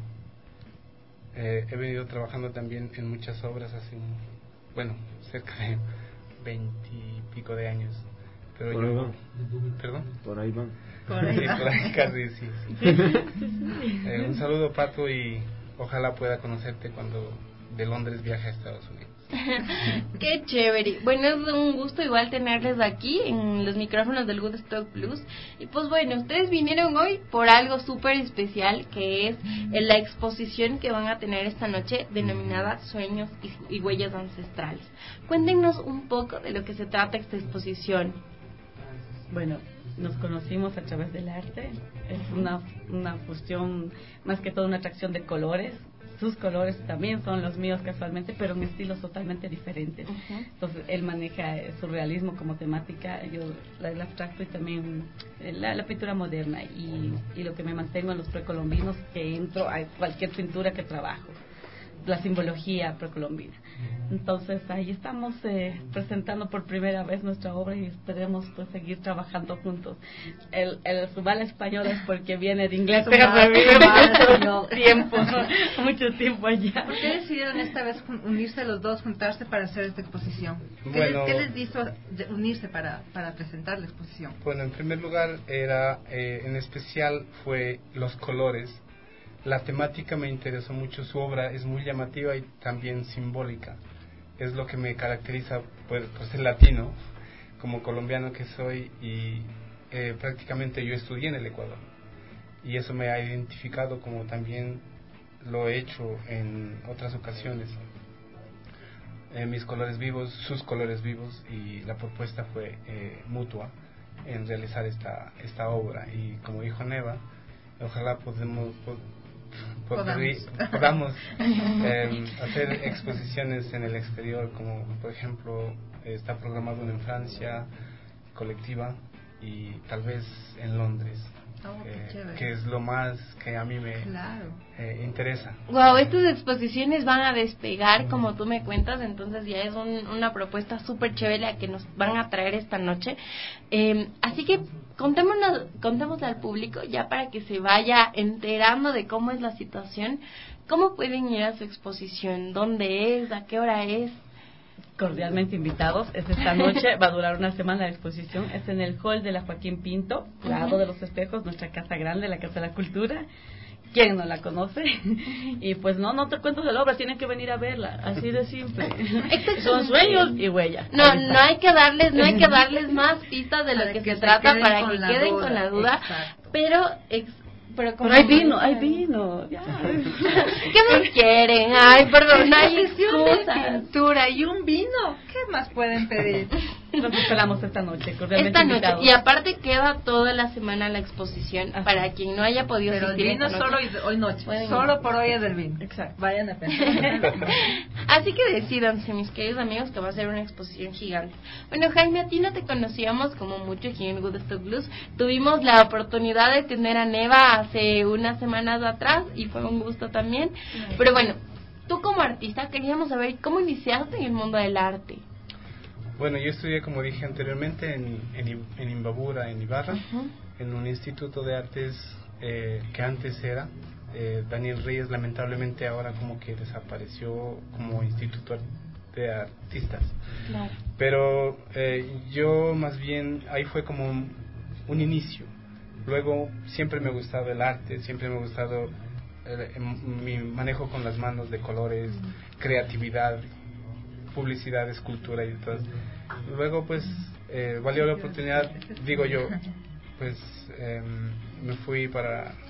Eh, he venido trabajando también en muchas obras hace, un, bueno, cerca de veintipico de años. Pero por yo, ahí van. ¿Perdón? Por ahí van. Por ahí, sí, por ahí casi, sí. sí. Eh, un saludo, Pato, y ojalá pueda conocerte cuando de Londres viaje a Estados Unidos. Qué chévere. Bueno, es un gusto igual tenerles aquí en los micrófonos del Woodstock Blues. Y pues bueno, ustedes vinieron hoy por algo súper especial, que es en la exposición que van a tener esta noche denominada Sueños y, y Huellas Ancestrales. Cuéntenos un poco de lo que se trata esta exposición. Bueno, nos conocimos a través del arte. Es una, una fusión, más que todo una atracción de colores. Sus colores también son los míos casualmente, pero mi estilo es totalmente diferente. Uh-huh. Entonces él maneja el surrealismo como temática, yo el abstracto y también la, la pintura moderna, y, y lo que me mantengo en los precolombinos, que entro a cualquier pintura que trabajo, la simbología precolombina. Entonces ahí estamos eh, presentando por primera vez nuestra obra y esperemos pues seguir trabajando juntos. El, el subal español es porque viene de inglés, pero me vive mucho tiempo, mucho tiempo allá. ¿Por qué decidieron esta vez unirse los dos, juntarse para hacer esta exposición? ¿Qué, Bueno, les, ¿qué les hizo unirse para, para presentar la exposición? Bueno, en primer lugar era, eh, en especial fue los colores. La temática me interesó mucho, su obra es muy llamativa y también simbólica. Es lo que me caracteriza por, por ser latino, como colombiano que soy, y eh, prácticamente yo estudié en el Ecuador. Y eso me ha identificado, como también lo he hecho en otras ocasiones. Eh, mis colores vivos, sus colores vivos, y la propuesta fue eh, mutua en realizar esta, esta obra. Y como dijo Neva, ojalá podemos... Podamos, podamos eh, hacer exposiciones en el exterior, como por ejemplo está programado en Francia, colectiva, y tal vez en Londres, oh, eh, que es lo más que a mí me claro. eh, interesa. Wow, estas exposiciones van a despegar, como tú me cuentas, entonces ya es un, una propuesta súper chévere la que nos van a traer esta noche. Eh, así que contémonos, contémosle al público, ya para que se vaya enterando de cómo es la situación, cómo pueden ir a su exposición, dónde es, a qué hora es. Cordialmente invitados, es esta noche, va a durar una semana la exposición, es en el hall de la Joaquín Pinto, lado uh-huh. de los espejos, nuestra casa grande, la Casa de la Cultura. ¿Quién no la conoce? Y pues no, no te cuento de la obra, tienen que venir a verla, así de simple. Son sueños y huellas. No, no hay que darles, no hay que darles más pistas de lo que, que se trata para que queden duda. con la duda. Exacto. Pero ex, pero, como pero hay vino, hay vino. Ya. ¿Qué más quieren? Ay, perdón, no hay excusa. Pintura y un vino. ¿Qué más pueden pedir? Los esperamos esta noche, cordialmente esta noche, invitados. y aparte queda toda la semana la exposición. Ajá. Para quien no haya podido pero asistir el vino esta solo noche, hoy noche, Pueden solo ir. por hoy es del vino. Exacto. Vayan a pensar. Así que decídanse, mis queridos amigos, que va a ser una exposición gigante. Bueno, Jaime, a ti no te conocíamos como mucho aquí en Woodstock Blues. Tuvimos la oportunidad de tener a Neva hace unas semanas atrás y fue un gusto también. Sí. Pero bueno, tú como artista queríamos saber cómo iniciaste en el mundo del arte. Bueno, yo estudié, como dije anteriormente, en, en, en Imbabura, en Ibarra, uh-huh. en un instituto de artes eh, que antes era eh, Daniel Reyes. Lamentablemente ahora como que desapareció como instituto de artistas. Claro. Pero eh, yo más bien, ahí fue como un, un inicio. Luego siempre me ha gustado el arte, siempre me ha gustado eh, mi manejo con las manos de colores, uh-huh. creatividad, publicidad, escultura y todo. Luego pues eh, valió la oportunidad, digo yo, pues eh, me fui para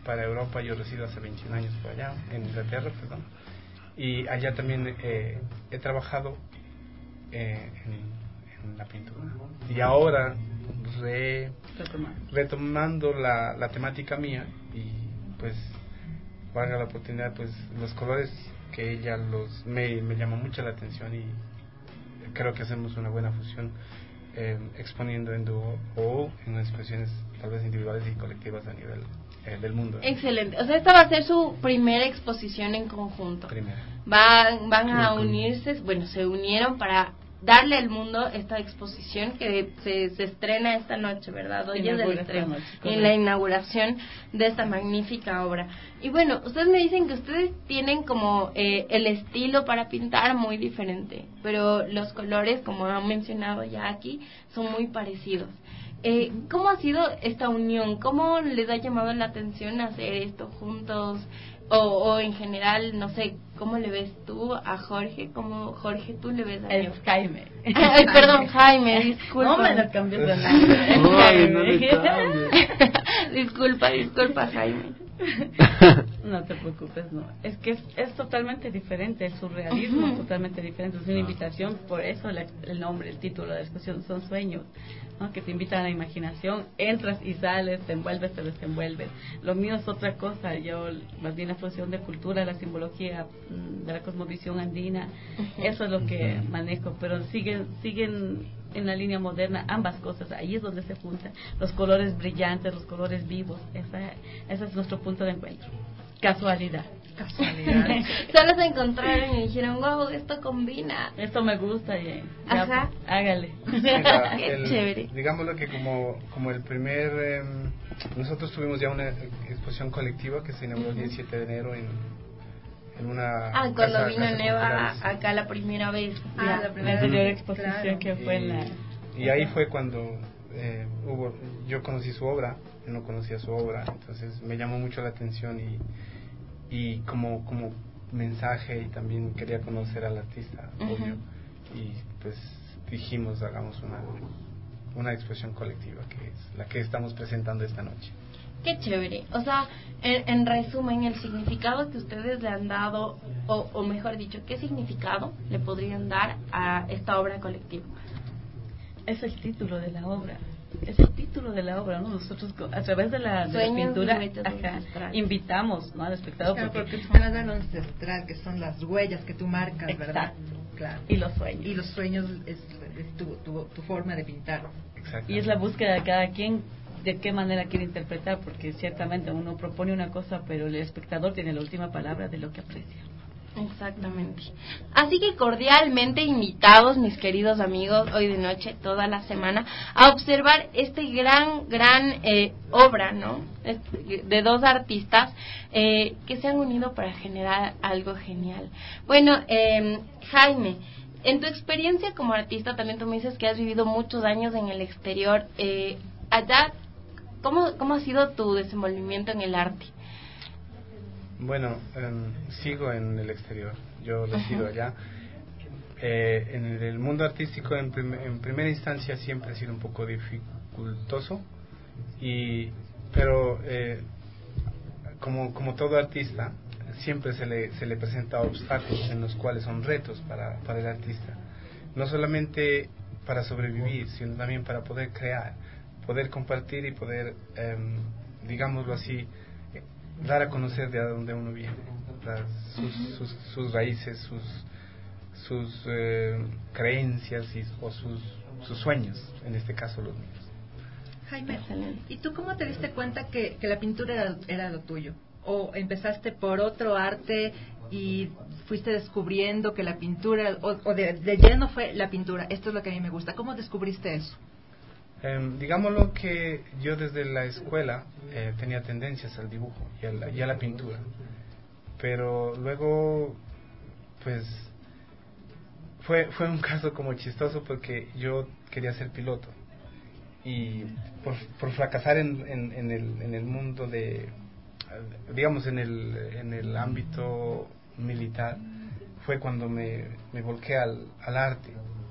para Europa. Yo resido hace veintiún años por allá, en Inglaterra, perdón. Y allá también eh, he trabajado eh, en, en la pintura. Y ahora re, retomando la, la temática mía, y pues valga la oportunidad, pues los colores que ella los me, me llama mucho la atención, y creo que hacemos una buena fusión eh, exponiendo en dúo o en expresiones tal vez individuales y colectivas a nivel eh, del mundo. Excelente. O sea, esta va a ser su primera exposición en conjunto. Primera. Van, van a unirse, bueno, se unieron para darle al mundo esta exposición que se, se estrena esta noche, ¿verdad? Hoy es el estreno, en la inauguración de esta magnífica obra. Y bueno, ustedes me dicen que ustedes tienen como eh, el estilo para pintar muy diferente, pero los colores, como han mencionado ya aquí, son muy parecidos. Eh, ¿Cómo ha sido esta unión? ¿Cómo les ha llamado la atención hacer esto juntos? O, o en general, no sé, ¿cómo le ves tú a Jorge? ¿Cómo, Jorge, tú le ves a Es Jaime. Ay, perdón, Jaime, disculpa. No me lo cambies de nombre. No, no le cambies. Disculpa, disculpa, Jaime. No te preocupes, no. Es que es, es totalmente diferente, el surrealismo es totalmente diferente. Es una invitación, por eso la, el nombre, el título de la exposición son sueños, ¿no? Que te invitan a la imaginación, entras y sales, te envuelves, te desenvuelves. Lo mío es otra cosa, yo más bien la fusión de cultura, la simbología de la cosmovisión andina, eso es lo que manejo, pero siguen, siguen en la línea moderna ambas cosas, ahí es donde se juntan los colores brillantes, los colores vivos, esa, ese es nuestro punto de encuentro. Casualidad. Casualidad. Solo se encontraron y dijeron, wow, esto combina. Esto me gusta, y ya, ajá. Pues, hágale. Mira, Qué el, chévere. Digámoslo que como, como el primer, eh, nosotros tuvimos ya una exposición colectiva que se inauguró el diecisiete de enero en, en una Ah, cuando casa, vino casa Neva cultural, acá la primera vez. Ah, la primera uh-huh. exposición claro. que fue y, en la... y ahí fue cuando eh, hubo, yo conocí su obra, yo no conocía su obra, entonces me llamó mucho la atención, y y como como mensaje, y también quería conocer al artista, uh-huh. obvio, y pues dijimos hagamos una una expresión colectiva, que es la que estamos presentando esta noche. Qué chévere. O sea, en, en resumen, el significado que ustedes le han dado, o, o mejor dicho, ¿qué significado le podrían dar a esta obra colectiva? Es el título de la obra. Es el título de la obra, ¿no? Nosotros a través de la, de la pintura acá, invitamos, ¿no?, al espectador. Claro, porque tú vas a lo ancestral, que son las huellas que tú marcas, exacto, ¿verdad? Claro. Y los sueños. Y los sueños es, es tu, tu, tu forma de pintar. Y es la búsqueda de cada quien de qué manera quiere interpretar, porque ciertamente uno propone una cosa, pero el espectador tiene la última palabra de lo que aprecia. Exactamente. Así que cordialmente invitados, mis queridos amigos, hoy de noche, toda la semana, a observar este gran, gran eh, obra, ¿no? De dos artistas eh, que se han unido para generar algo genial. Bueno, eh, Jaime, en tu experiencia como artista, también tú me dices que has vivido muchos años en el exterior. Eh, allá, ¿cómo, ¿cómo ha sido tu desenvolvimiento en el arte? Bueno, um, sigo en el exterior, yo resido uh-huh. allá. Eh, en el mundo artístico, en, prim- en primera instancia, siempre ha sido un poco dificultoso, y pero eh, como como todo artista, siempre se le se le presenta obstáculos en los cuales son retos para para el artista, no solamente para sobrevivir, sino también para poder crear, poder compartir y poder, eh, digámoslo así, dar a conocer de dónde uno viene, las, sus, sus, sus raíces, sus sus eh, creencias y, o sus, sus sueños, en este caso los míos. Jaime, ¿y tú cómo te diste cuenta que, que la pintura era, era lo tuyo? ¿O empezaste por otro arte y fuiste descubriendo que la pintura, o, o de, de lleno fue la pintura? Esto es lo que a mí me gusta. ¿Cómo descubriste eso? Eh, digámoslo que yo desde la escuela eh, tenía tendencias al dibujo y a, la, y a la pintura, pero luego pues fue fue un caso como chistoso, porque yo quería ser piloto, y por, por fracasar en, en, en, el, en el mundo de, digamos, en el, en el ámbito militar, fue cuando me, me volqué al, al arte.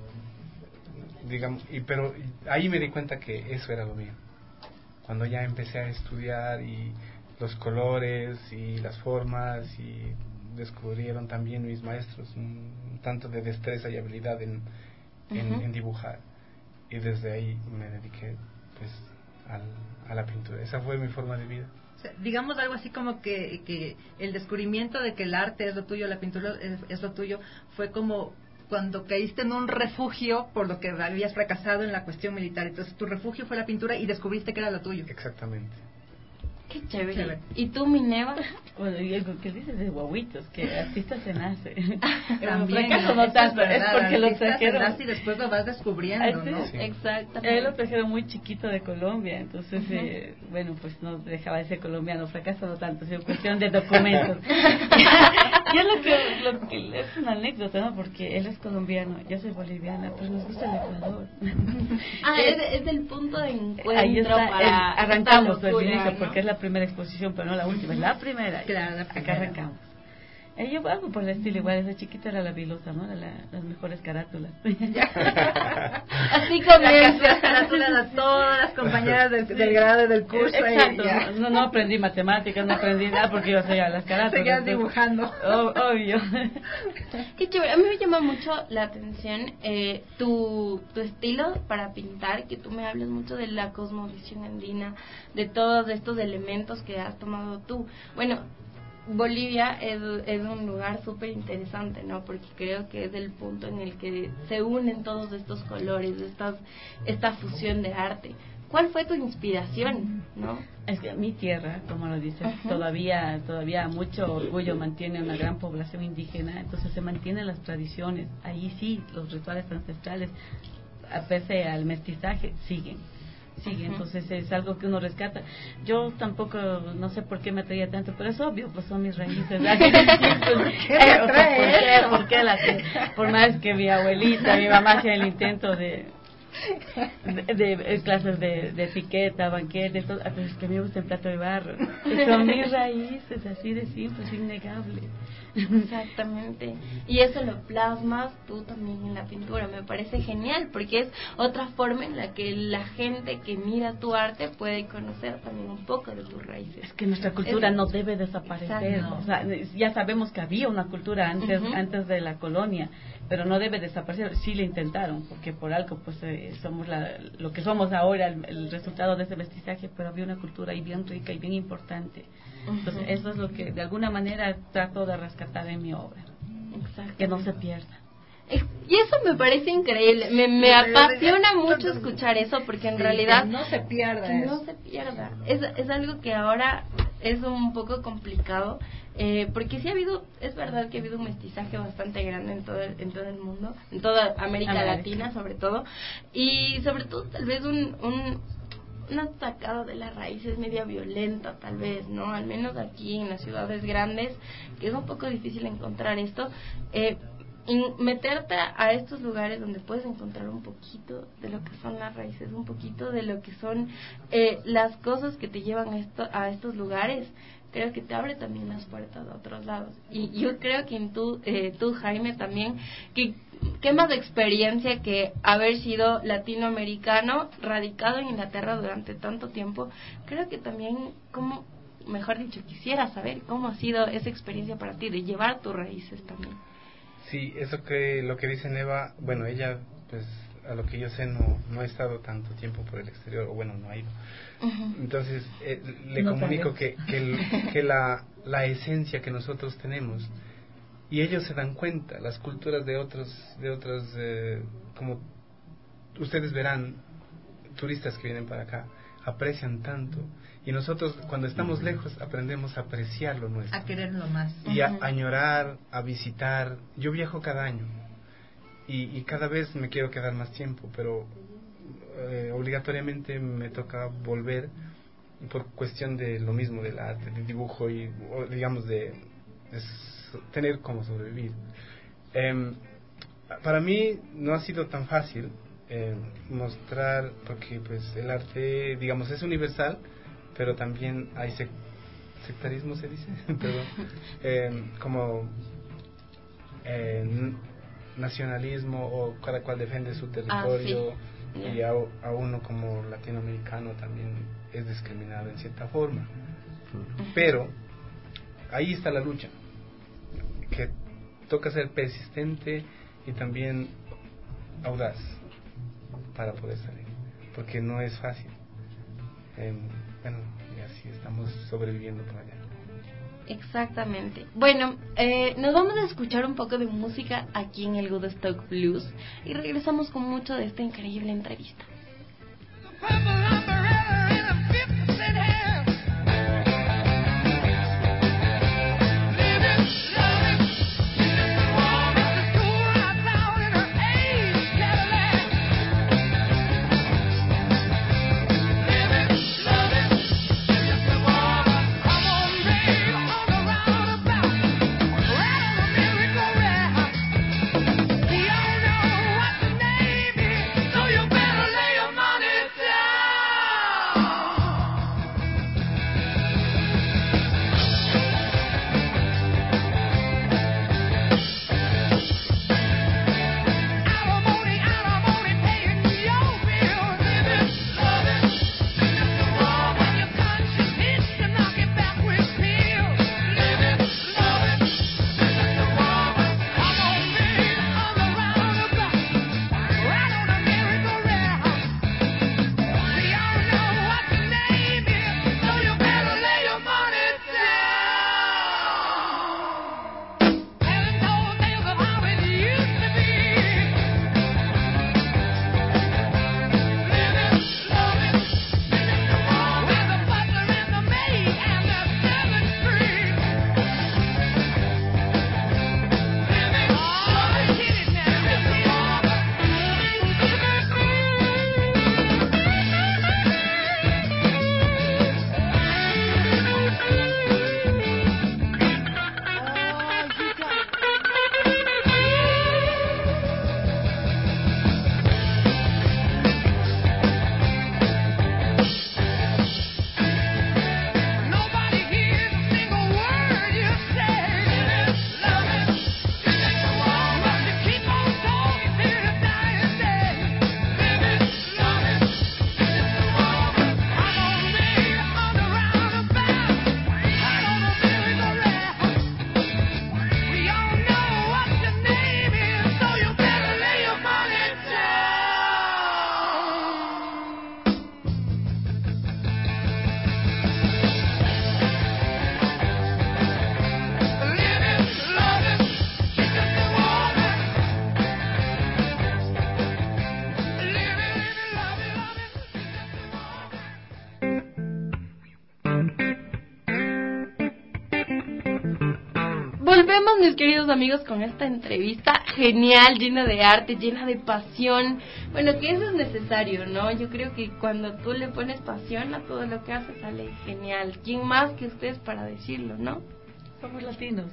Digamos, y pero ahí me di cuenta que eso era lo mío. Cuando ya empecé a estudiar y los colores y las formas, y descubrieron también mis maestros un tanto de destreza y habilidad en, en, uh-huh. en dibujar, y desde ahí me dediqué pues al, a la pintura. Esa fue mi forma de vida. O sea, digamos algo así como que, que el descubrimiento de que el arte es lo tuyo, la pintura es, es lo tuyo, fue como cuando caíste en un refugio por lo que habías fracasado en la cuestión militar. Entonces tu refugio fue la pintura y descubriste que era lo tuyo. Exactamente. Qué chévere. chévere. ¿Y tú, Mineva? Bueno, y algo que dices de guaguitos, que artista se nace. También, fracaso no, no tanto, es, verdad, es porque lo trajeron. Se nace y después lo vas descubriendo, sí, ¿no? Sí. Exactamente. Él lo trajeron muy chiquito de Colombia, entonces, uh-huh. eh, bueno, pues no dejaba de ser colombiano, fracaso no tanto, es cuestión de documentos. Yo lo que, lo que es una anécdota, ¿no? Porque él es colombiano, yo soy boliviana, pero nos gusta el Ecuador. Ah, es, es el punto de encuentro. Ahí está, para el, arrancamos locura, el inicio, ¿no? Porque es la primera exposición, pero no la última, es la primera. Claro, la primera. Acá arrancamos. Eh, yo algo por el estilo igual, desde chiquita era la bilusa, ¿no? Era la, las mejores carátulas. Así comienza. Las carátulas a todas las compañeras del, del grado del curso. Exacto, no, no aprendí matemáticas, no aprendí nada porque yo hacía las carátulas. Seguías dibujando. Oh, obvio. Qué chévere, a mí me llama mucho la atención eh, tu, tu estilo para pintar, que tú me hablas mucho de la cosmovisión andina, de todos estos elementos que has tomado tú. Bueno, Bolivia es, es un lugar súper interesante, ¿no? Porque creo que es el punto en el que se unen todos estos colores, estas, esta fusión de arte. ¿Cuál fue tu inspiración, no? Es que mi tierra, como lo dices, uh-huh. todavía todavía mucho orgullo mantiene una gran población indígena, entonces se mantienen las tradiciones. Ahí sí, los rituales ancestrales, a pese al mestizaje, siguen. Sigue, entonces es algo que uno rescata. Yo tampoco, no sé por qué me atraía tanto, pero es obvio, pues son mis raíces. ¿Por qué me atrae eso? ¿Por qué? La que, por más que mi abuelita, mi mamá hacía el intento de de, de, de clases de, de etiqueta, banquete, todo, pero es que me gusta el plato de barro. Son mis raíces, así de simple, es innegable. Exactamente. Y eso lo plasmas tú también en la pintura. Me parece genial porque es otra forma en la que la gente que mira tu arte puede conocer también un poco de tus raíces. Es que nuestra cultura es, no debe desaparecer. Exacto. O sea, ya sabemos que había una cultura antes uh-huh. antes de la colonia, pero no debe desaparecer. Sí lo intentaron, porque por algo pues eh, somos la, lo que somos ahora, el, el resultado de ese mestizaje, pero había una cultura ahí bien rica y bien importante. Entonces uh-huh. eso es lo que de alguna manera trato de rescatar en mi obra. Exacto. Que no se pierda. Y eso me parece increíble, me, me apasiona mucho escuchar eso, porque en sí, realidad que no se pierda que eso. no se pierda es, es algo que ahora es un poco complicado, eh, porque sí ha habido, es verdad que ha habido un mestizaje bastante grande en todo el, en todo el mundo, en toda América, América Latina sobre todo, y sobre todo tal vez un, un una sacada de las raíces media violenta, tal vez, ¿no? Al menos aquí en las ciudades grandes, que es un poco difícil encontrar esto, eh, meterte a estos lugares donde puedes encontrar un poquito de lo que son las raíces, un poquito de lo que son eh, las cosas que te llevan a, esto, a estos lugares, creo que te abre también las puertas a otros lados. Y yo creo que en tú, eh, tú Jaime, también, que qué más experiencia que haber sido latinoamericano, radicado en Inglaterra durante tanto tiempo. Creo que también, como, mejor dicho, quisiera saber cómo ha sido esa experiencia para ti, de llevar tus raíces también. Sí, eso que lo que dice Neva, bueno, ella, pues, a lo que yo sé, no no ha estado tanto tiempo por el exterior, o bueno, no ha ido. Uh-huh. Entonces, eh, le no comunico que, que, el, que la, la esencia que nosotros tenemos, y ellos se dan cuenta, las culturas de otros, de otros, eh, como ustedes verán, turistas que vienen para acá, aprecian tanto, y nosotros cuando estamos lejos aprendemos a apreciar lo nuestro, a quererlo más y a añorar, a visitar. Yo viajo cada año y, y cada vez me quiero quedar más tiempo, pero eh, obligatoriamente me toca volver por cuestión de lo mismo, del arte, del dibujo y o, digamos de, de tener cómo sobrevivir. Eh, para mí no ha sido tan fácil eh, mostrar, porque pues el arte, digamos, es universal, pero también hay sec- sectarismo, se dice, perdón, eh, como eh, nacionalismo, o cada cual defiende su territorio, ah, sí. y a, a uno como latinoamericano también es discriminado en cierta forma. Pero ahí está la lucha, que toca ser persistente y también audaz para poder salir, porque no es fácil. Eh, bueno, y así estamos sobreviviendo por allá. Exactamente. Bueno, eh, nos vamos a escuchar un poco de música aquí en el Woodstock Blues y regresamos con mucho de esta increíble entrevista. Volvemos, mis queridos amigos, con esta entrevista genial, llena de arte, llena de pasión. Bueno, que eso es necesario, ¿no? Yo creo que cuando tú le pones pasión a todo lo que haces, sale genial. ¿Quién más que ustedes para decirlo, no? Somos latinos.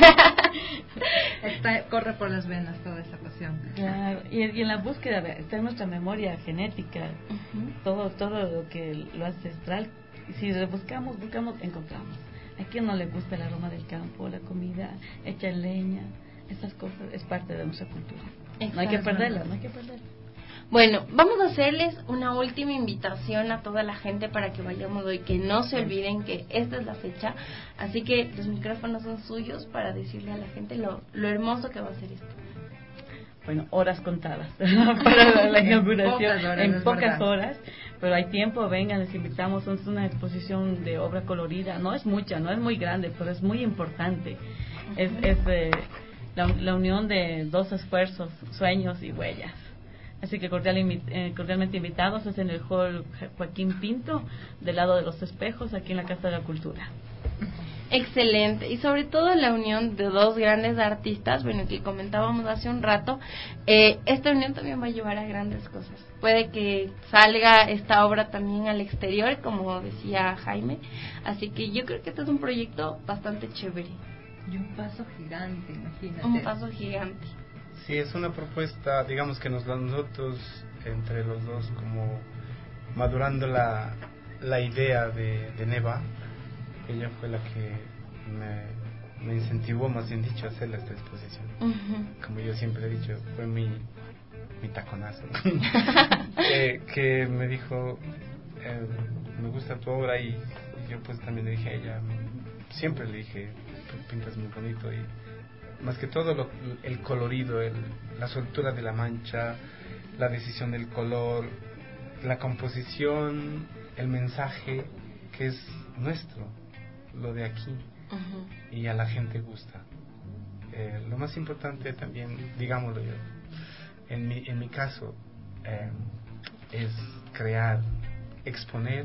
Está, corre por las venas toda esa pasión. Claro, y, y en la búsqueda de, está en nuestra memoria genética, uh-huh. todo todo lo que lo ancestral. Si lo buscamos, buscamos, encontramos. ¿A quién no le gusta el aroma del campo, la comida hecha en leña? Esas cosas es parte de nuestra cultura. No hay que perderla, no hay que perderla. Bueno, vamos a hacerles una última invitación a toda la gente para que vayamos hoy, que no se olviden que esta es la fecha, así que los micrófonos son suyos para decirle a la gente lo, lo hermoso que va a ser esto. Bueno, horas contadas para la, la inauguración, en pocas horas, en pocas verdad. horas, pero hay tiempo, vengan, les invitamos, es una exposición de obra colorida, no es mucha, no es muy grande, pero es muy importante, es, es eh, la, la unión de dos esfuerzos, sueños y huellas. Así que cordial, eh, cordialmente invitados, es en el Hall Joaquín Pinto, del lado de los espejos, aquí en la Casa de la Cultura. Excelente, y sobre todo la unión de dos grandes artistas, bueno, que comentábamos hace un rato, eh, esta unión también va a llevar a grandes cosas. Puede que salga esta obra también al exterior, como decía Jaime, así que yo creo que este es un proyecto bastante chévere. Y un paso gigante, imagínate. Un paso gigante. Sí, es una propuesta, digamos que nos la nosotros, entre los dos, como madurando la, la idea de, de Neva. Ella fue la que me, me incentivó, más bien dicho, a hacer esta exposición. Uh-huh. Como yo siempre he dicho, fue mi, mi taconazo. eh, que me dijo, eh, me gusta tu obra, y, y yo pues también le dije a ella, siempre le dije, pintas muy bonito, y más que todo lo, el colorido, el, la soltura de la mancha, la decisión del color, la composición, el mensaje que es nuestro, lo de aquí, uh-huh. y a la gente gusta. Eh, lo más importante también, digámoslo yo, en mi, en mi caso, eh, es crear, exponer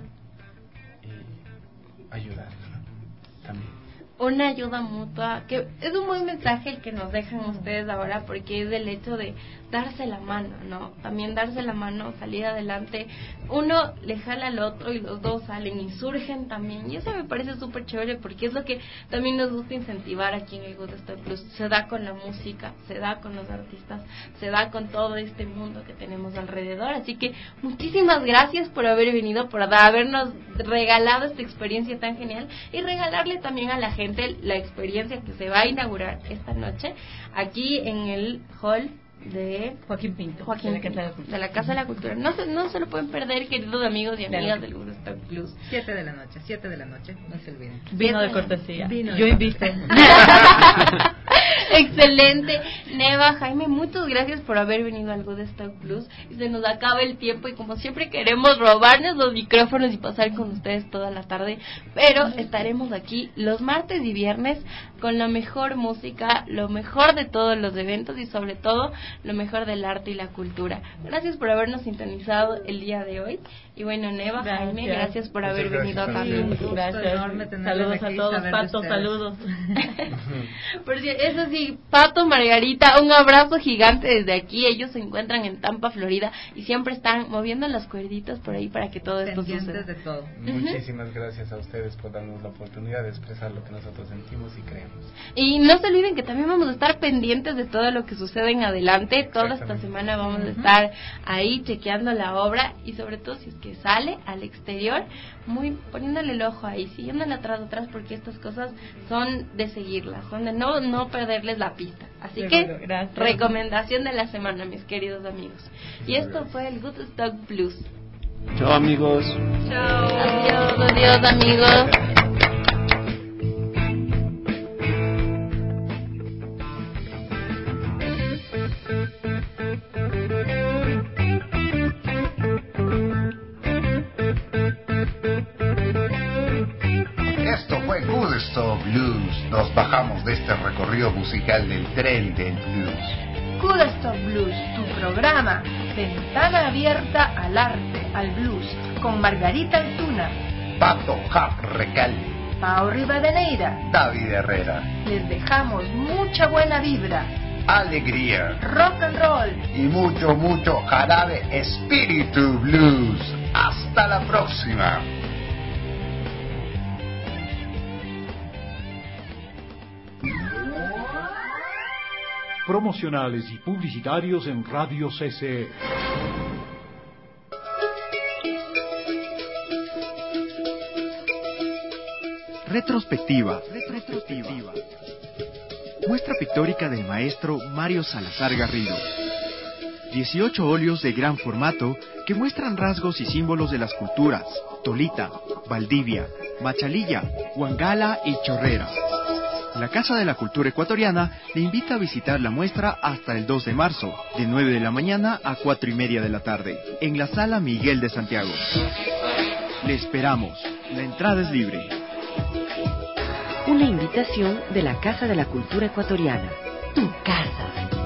y ayudar también. Una ayuda mutua, que es un buen mensaje el que nos dejan ustedes ahora, porque es el hecho de darse la mano, ¿no? También darse la mano, salir adelante. Uno le jala al otro y los dos salen y surgen también. Y eso me parece súper chévere, porque es lo que también nos gusta incentivar aquí en el Good Stuff Blues. Se da con la música, se da con los artistas, se da con todo este mundo que tenemos alrededor. Así que muchísimas gracias por haber venido, por habernos regalado esta experiencia tan genial, y regalarle también a la gente la experiencia que se va a inaugurar esta noche aquí en el hall de Joaquín Pinto, Joaquín de, la Pinto de la Casa de la Cultura. No se, no se lo pueden perder, queridos amigos y amigas del Good Stuff Blues. Siete de la noche, siete de la noche, no se olviden. Vino de cortesía. Vino de Yo invito. Excelente. Neva, Jaime, muchas gracias por haber venido al Good Stuff Blues. Y se nos acaba el tiempo, y como siempre queremos robarnos los micrófonos y pasar con ustedes toda la tarde, pero estaremos aquí los martes y viernes con la mejor música, lo mejor de todos los eventos y sobre todo lo mejor del arte y la cultura. Gracias por habernos sintonizado el día de hoy. Y bueno, Neva, gracias. Jaime, gracias por haber Muchas venido gracias. también. Sí, gracias. Saludos a todos, Pato, saludos. Por si, eso sí, Pato, Margarita, un abrazo gigante desde aquí. Ellos se encuentran en Tampa, Florida, y siempre están moviendo las cuerditas por ahí para que todo esto suceda. De todo. Muchísimas uh-huh. gracias a ustedes por darnos la oportunidad de expresar lo que nosotros sentimos y creemos. Y no se olviden que también vamos a estar pendientes de todo lo que sucede en adelante. Toda esta semana vamos uh-huh. a estar ahí chequeando la obra, y sobre todo si es que sale al exterior, muy poniéndole el ojo ahí, siguiéndola atrás atrás, porque estas cosas son de seguirlas, son de no no perderles la pista. Así Seguro, que gracias. Recomendación de la semana, mis queridos amigos. Y esto fue el Good Stuff Blues. Chao, amigos. Chao. Adiós, adiós, amigos. Good Stuff Blues. Nos bajamos de este recorrido musical del tren del blues. Good Stuff Blues, tu programa, ventana abierta al arte, al blues, con Margarita Altuna, Pato Jap Recalde, Pao Rivadeneira, David Herrera. Les dejamos mucha buena vibra, alegría, rock and roll y mucho, mucho jarabe espíritu blues. Hasta la próxima. Promocionales y publicitarios en Radio C C E. Retrospectiva. Retrospectiva. Muestra pictórica del maestro Mario Salazar Garrido. dieciocho óleos de gran formato que muestran rasgos y símbolos de las culturas Tolita, Valdivia, Machalilla, Huangala y Chorrera. La Casa de la Cultura Ecuatoriana le invita a visitar la muestra hasta el dos de marzo, de nueve de la mañana a cuatro y media de la tarde, en la Sala Miguel de Santiago. Le esperamos. La entrada es libre. Una invitación de la Casa de la Cultura Ecuatoriana. Tu casa.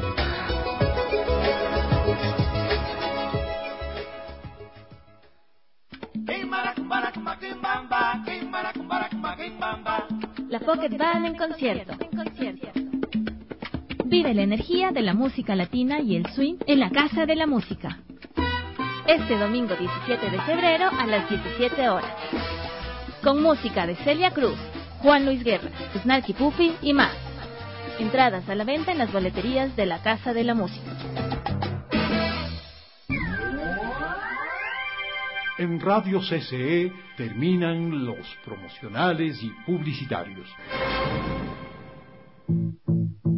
La Pocket Band en concierto. Vive la energía de la música latina y el swing en la Casa de la Música. Este domingo diecisiete de febrero a las diecisiete horas. Con música de Celia Cruz, Juan Luis Guerra, Snarky Puffy y más. Entradas a la venta en las boleterías de la Casa de la Música. En Radio C C E terminan los promocionales y publicitarios.